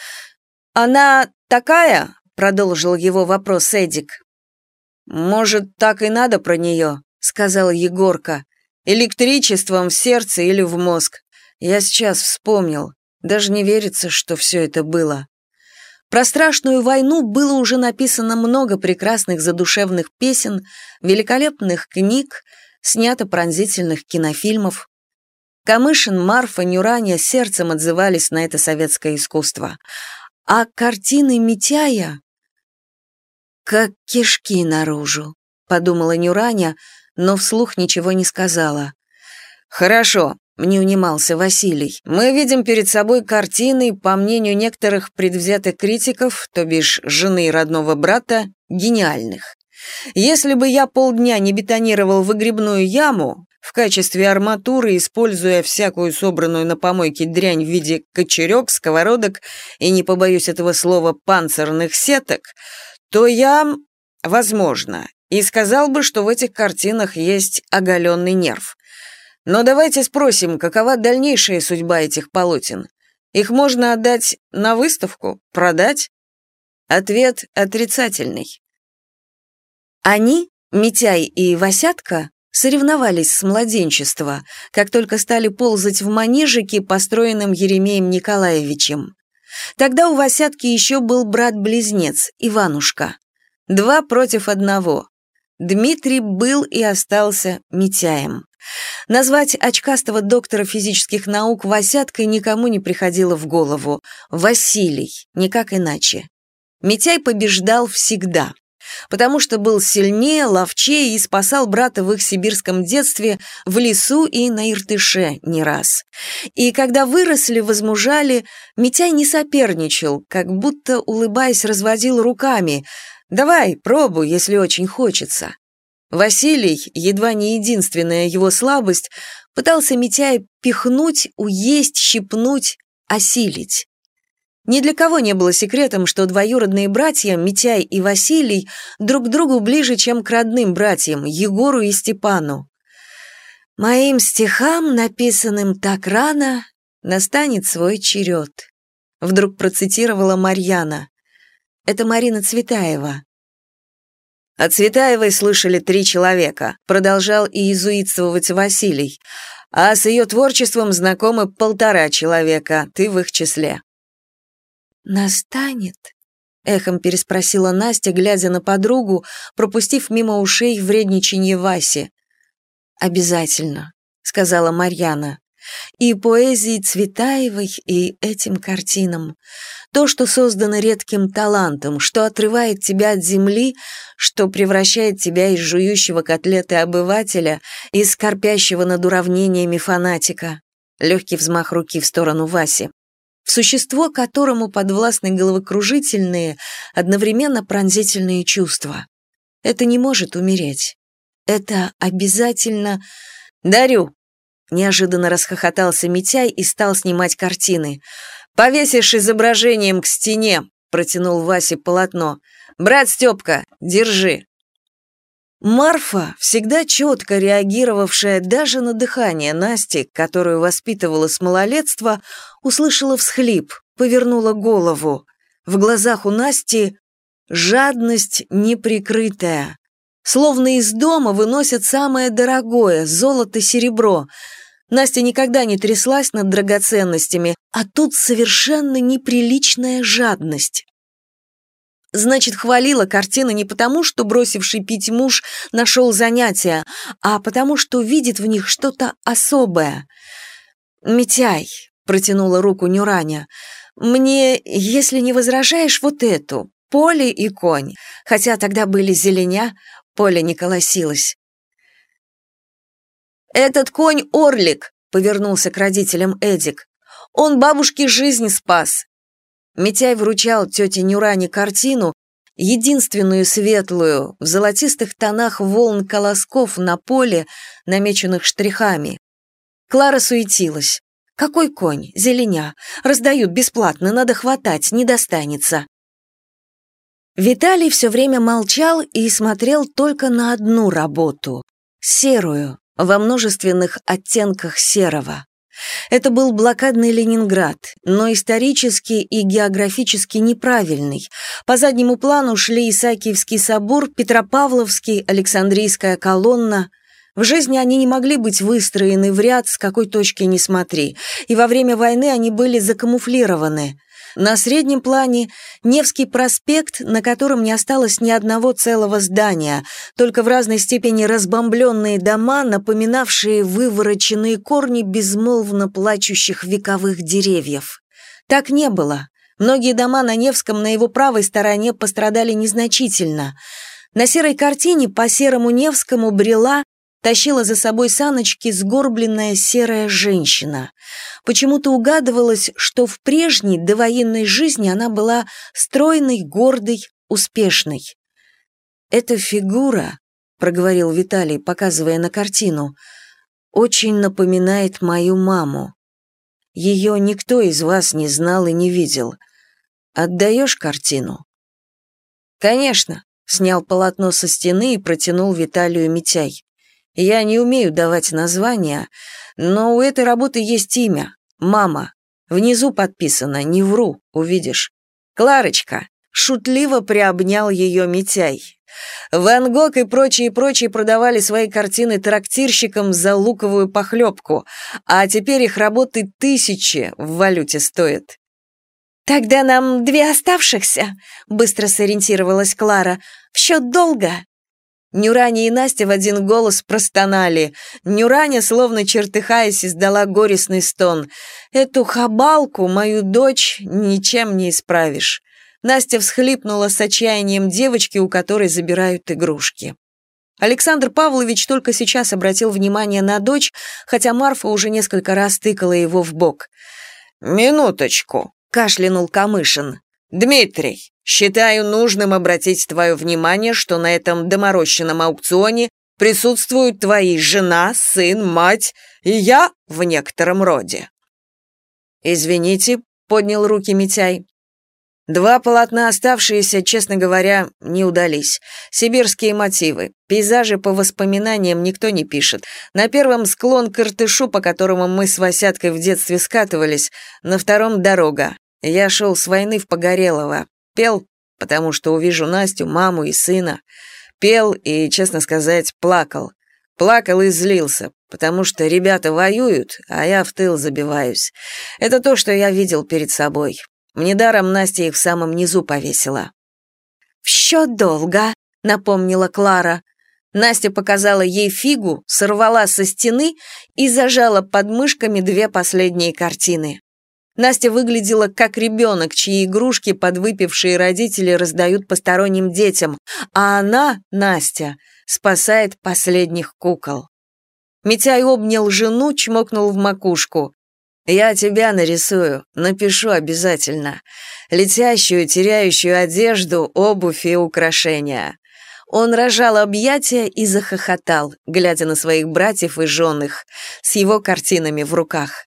«Она такая?» — продолжил его вопрос Эдик. «Может, так и надо про нее?» — сказал Егорка. «Электричеством в сердце или в мозг. Я сейчас вспомнил. Даже не верится, что все это было». Про страшную войну было уже написано много прекрасных задушевных песен, великолепных книг, снято пронзительных кинофильмов. Камышин, Марфа, Нюраня сердцем отзывались на это советское искусство. А картины Митяя как кишки наружу, подумала Нюраня, но вслух ничего не сказала. «Хорошо», — не унимался Василий. «Мы видим перед собой картины, по мнению некоторых предвзятых критиков, то бишь жены родного брата, гениальных. Если бы я полдня не бетонировал выгребную яму, в качестве арматуры, используя всякую собранную на помойке дрянь в виде кочерек, сковородок и, не побоюсь этого слова, панцирных сеток, то я, возможно, и сказал бы, что в этих картинах есть оголенный нерв. Но давайте спросим, какова дальнейшая судьба этих полотен? Их можно отдать на выставку, продать? Ответ отрицательный. Они, Митяй и Васятка, соревновались с младенчества, как только стали ползать в манежике, построенном Еремеем Николаевичем. Тогда у Васятки еще был брат-близнец, Иванушка. Два против одного. Дмитрий был и остался Митяем. Назвать очкастого доктора физических наук Васяткой никому не приходило в голову. Василий, никак иначе. Митяй побеждал всегда, потому что был сильнее, ловчее и спасал брата в их сибирском детстве в лесу и на Иртыше не раз. И когда выросли, возмужали, Митяй не соперничал, как будто, улыбаясь, разводил руками. «Давай, пробуй, если очень хочется». Василий, едва не единственная его слабость, пытался Митяя пихнуть, уесть, щипнуть, осилить. Ни для кого не было секретом, что двоюродные братья, Митяй и Василий, друг к другу ближе, чем к родным братьям, Егору и Степану. «Моим стихам, написанным так рано, настанет свой черед», вдруг процитировала Марьяна. Это Марина Цветаева. «О Цветаевой слышали три человека», продолжал иезуитствовать Василий, «а с ее творчеством знакомы полтора человека, ты в их числе». «Настанет?» — эхом переспросила Настя, глядя на подругу, пропустив мимо ушей вредничанье Васи. «Обязательно», — сказала Марьяна. «И поэзии Цветаевой, и этим картинам. То, что создано редким талантом, что отрывает тебя от земли, что превращает тебя из жующего котлеты обывателя, из корпящего над уравнениями фанатика». Легкий взмах руки в сторону Васи. «В существо, которому подвластны головокружительные, одновременно пронзительные чувства. Это не может умереть. Это обязательно...» «Дарю!» Неожиданно расхохотался Митяй и стал снимать картины. «Повесишь изображением к стене», — протянул Васе полотно. «Брат Степка, держи». Марфа, всегда четко реагировавшая даже на дыхание Насти, которую воспитывала с малолетства, услышала всхлип, повернула голову. В глазах у Насти жадность неприкрытая. Словно из дома выносят самое дорогое — золото-серебро. Настя никогда не тряслась над драгоценностями, а тут совершенно неприличная жадность. Значит, хвалила картины не потому, что бросивший пить муж нашел занятия, а потому, что видит в них что-то особое. «Митяй», — протянула руку Нюраня, — «мне, если не возражаешь, вот эту, поле и конь, хотя тогда были зеленя». Поля не колосилась. «Этот конь — орлик», — повернулся к родителям Эдик. «Он бабушке жизнь спас». Митяй вручал тете Нюране картину, единственную светлую, в золотистых тонах волн колосков на поле, намеченных штрихами. Клара суетилась. «Какой конь? Зеленя. Раздают бесплатно, надо хватать, не достанется». Виталий все время молчал и смотрел только на одну работу — серую, во множественных оттенках серого. Это был блокадный Ленинград, но исторически и географически неправильный. По заднему плану шли Исаакиевский собор, Петропавловский, Александрийская колонна. В жизни они не могли быть выстроены в ряд, с какой точки ни смотри, и во время войны они были закамуфлированы. На среднем плане Невский проспект, на котором не осталось ни одного целого здания, только в разной степени разбомбленные дома, напоминавшие вывороченные корни безмолвно плачущих вековых деревьев. Так не было. Многие дома на Невском на его правой стороне пострадали незначительно. На серой картине по серому Невскому брела, тащила за собой саночки сгорбленная серая женщина. Почему-то угадывалось, что в прежней довоенной жизни она была стройной, гордой, успешной. «Эта фигура», — проговорил Виталий, показывая на картину, — «очень напоминает мою маму. Ее никто из вас не знал и не видел. Отдаешь картину?» «Конечно», — снял полотно со стены и протянул Виталию Митяй. «Я не умею давать названия, но у этой работы есть имя — «Мама». Внизу подписано, не вру, увидишь. Кларочка», — шутливо приобнял ее Митяй. Ван Гог и прочие-прочие продавали свои картины трактирщикам за луковую похлебку, а теперь их работы тысячи в валюте стоят. «Тогда нам две оставшихся», — быстро сориентировалась Клара. «В счет долга». Нюраня и Настя в один голос простонали. Нюраня, словно чертыхаясь, издала горестный стон. «Эту хабалку, мою дочь, ничем не исправишь». Настя всхлипнула с отчаянием девочки, у которой забирают игрушки. Александр Павлович только сейчас обратил внимание на дочь, хотя Марфа уже несколько раз тыкала его в бок. «Минуточку», — кашлянул Камышин. «Дмитрий, считаю нужным обратить твое внимание, что на этом доморощенном аукционе присутствуют твои жена, сын, мать и я в некотором роде». «Извините», — поднял руки Митяй. Два полотна, оставшиеся, честно говоря, не удались. Сибирские мотивы. Пейзажи по воспоминаниям никто не пишет. На первом склон к Иртышу, по которому мы с Васяткой в детстве скатывались, на втором дорога. Я шел с войны в Погорелово. Пел, потому что увижу Настю, маму и сына. Пел и, честно сказать, плакал. Плакал и злился, потому что ребята воюют, а я в тыл забиваюсь. Это то, что я видел перед собой. Недаром Настя их в самом низу повесила. «В счет долга», — напомнила Клара. Настя показала ей фигу, сорвала со стены и зажала под мышками две последние картины. Настя выглядела как ребенок, чьи игрушки подвыпившие родители раздают посторонним детям, а она, Настя, спасает последних кукол. Митяй обнял жену, чмокнул в макушку. «Я тебя нарисую, напишу обязательно. Летящую, теряющую одежду, обувь и украшения». Он разжал объятия и захохотал, глядя на своих братьев и жен их, с его картинами в руках.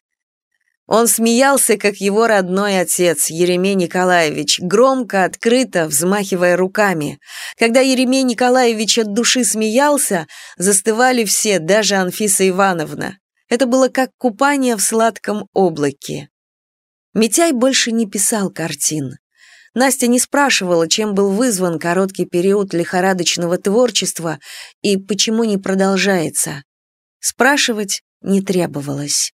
Он смеялся, как его родной отец, Еремей Николаевич, громко, открыто, взмахивая руками. Когда Еремей Николаевич от души смеялся, застывали все, даже Анфиса Ивановна. Это было как купание в сладком облаке. Митяй больше не писал картин. Настя не спрашивала, чем был вызван короткий период лихорадочного творчества и почему не продолжается. Спрашивать не требовалось.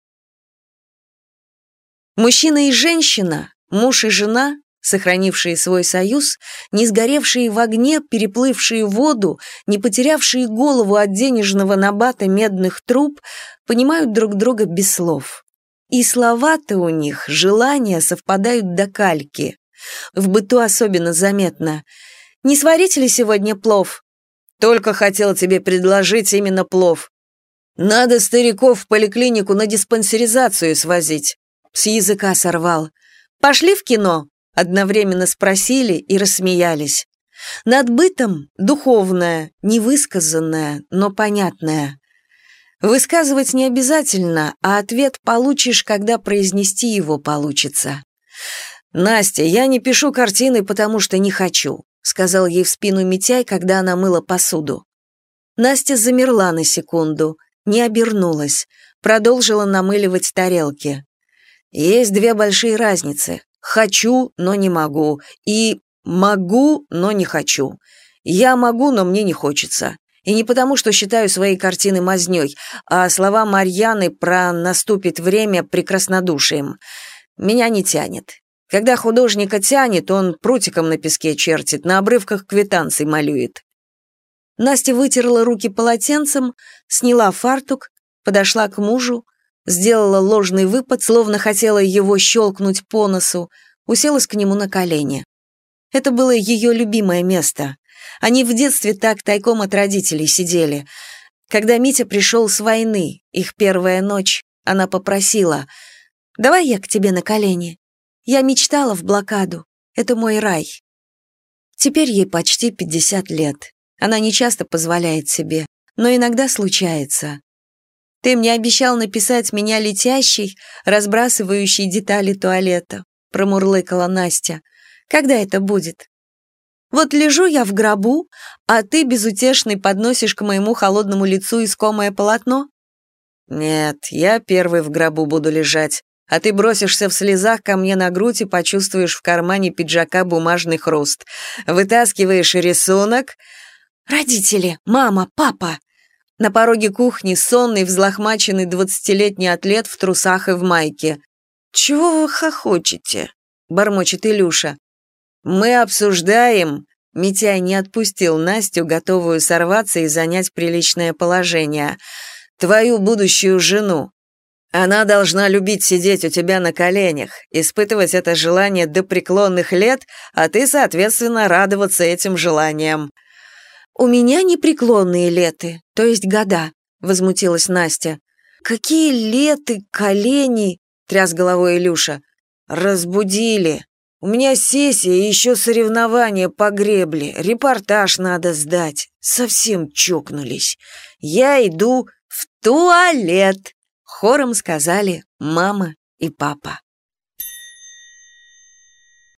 Мужчина и женщина, муж и жена, сохранившие свой союз, не сгоревшие в огне, переплывшие воду, не потерявшие голову от денежного набата медных труб, понимают друг друга без слов. И слова-то у них, желания совпадают до кальки. В быту особенно заметно. «Не сварите ли сегодня плов?» «Только хотел тебе предложить именно плов. Надо стариков в поликлинику на диспансеризацию свозить». С языка сорвал. «Пошли в кино?» Одновременно спросили и рассмеялись. Над бытом духовное, невысказанное, но понятное. Высказывать не обязательно, а ответ получишь, когда произнести его получится. «Настя, я не пишу картины, потому что не хочу», сказал ей в спину Митяй, когда она мыла посуду. Настя замерла на секунду, не обернулась, продолжила намыливать тарелки. Есть две большие разницы. «Хочу, но не могу» и «могу, но не хочу». Я могу, но мне не хочется. И не потому, что считаю свои картины мазнёй, а слова Марьяны про «наступит время» прекраснодушием. Меня не тянет. Когда художника тянет, он прутиком на песке чертит, на обрывках квитанций малюет. Настя вытерла руки полотенцем, сняла фартук, подошла к мужу, сделала ложный выпад, словно хотела его щелкнуть по носу, уселась к нему на колени. Это было ее любимое место. Они в детстве так тайком от родителей сидели. Когда Митя пришел с войны, их первая ночь, она попросила: «Давай я к тебе на колени. Я мечтала в блокаду. Это мой рай». Теперь ей почти пятьдесят лет. Она не часто позволяет себе, но иногда случается. «Ты мне обещал написать меня летящей, разбрасывающей детали туалета», промурлыкала Настя. «Когда это будет?» «Вот лежу я в гробу, а ты, безутешный, подносишь к моему холодному лицу искомое полотно?» «Нет, я первый в гробу буду лежать, а ты бросишься в слезах ко мне на грудь и почувствуешь в кармане пиджака бумажный хруст. Вытаскиваешь рисунок...» «Родители, мама, папа!» На пороге кухни сонный, взлохмаченный двадцатилетний атлет в трусах и в майке. «Чего вы хохочете?» — бормочет Илюша. «Мы обсуждаем...» Митяй не отпустил Настю, готовую сорваться и занять приличное положение. «Твою будущую жену. Она должна любить сидеть у тебя на коленях, испытывать это желание до преклонных лет, а ты, соответственно, радоваться этим желаниям». «У меня непреклонные леты, то есть года», — возмутилась Настя. «Какие леты, колени?» — тряс головой Илюша. «Разбудили. У меня сессия и еще соревнования по гребле, репортаж надо сдать. Совсем чокнулись. Я иду в туалет», — хором сказали мама и папа.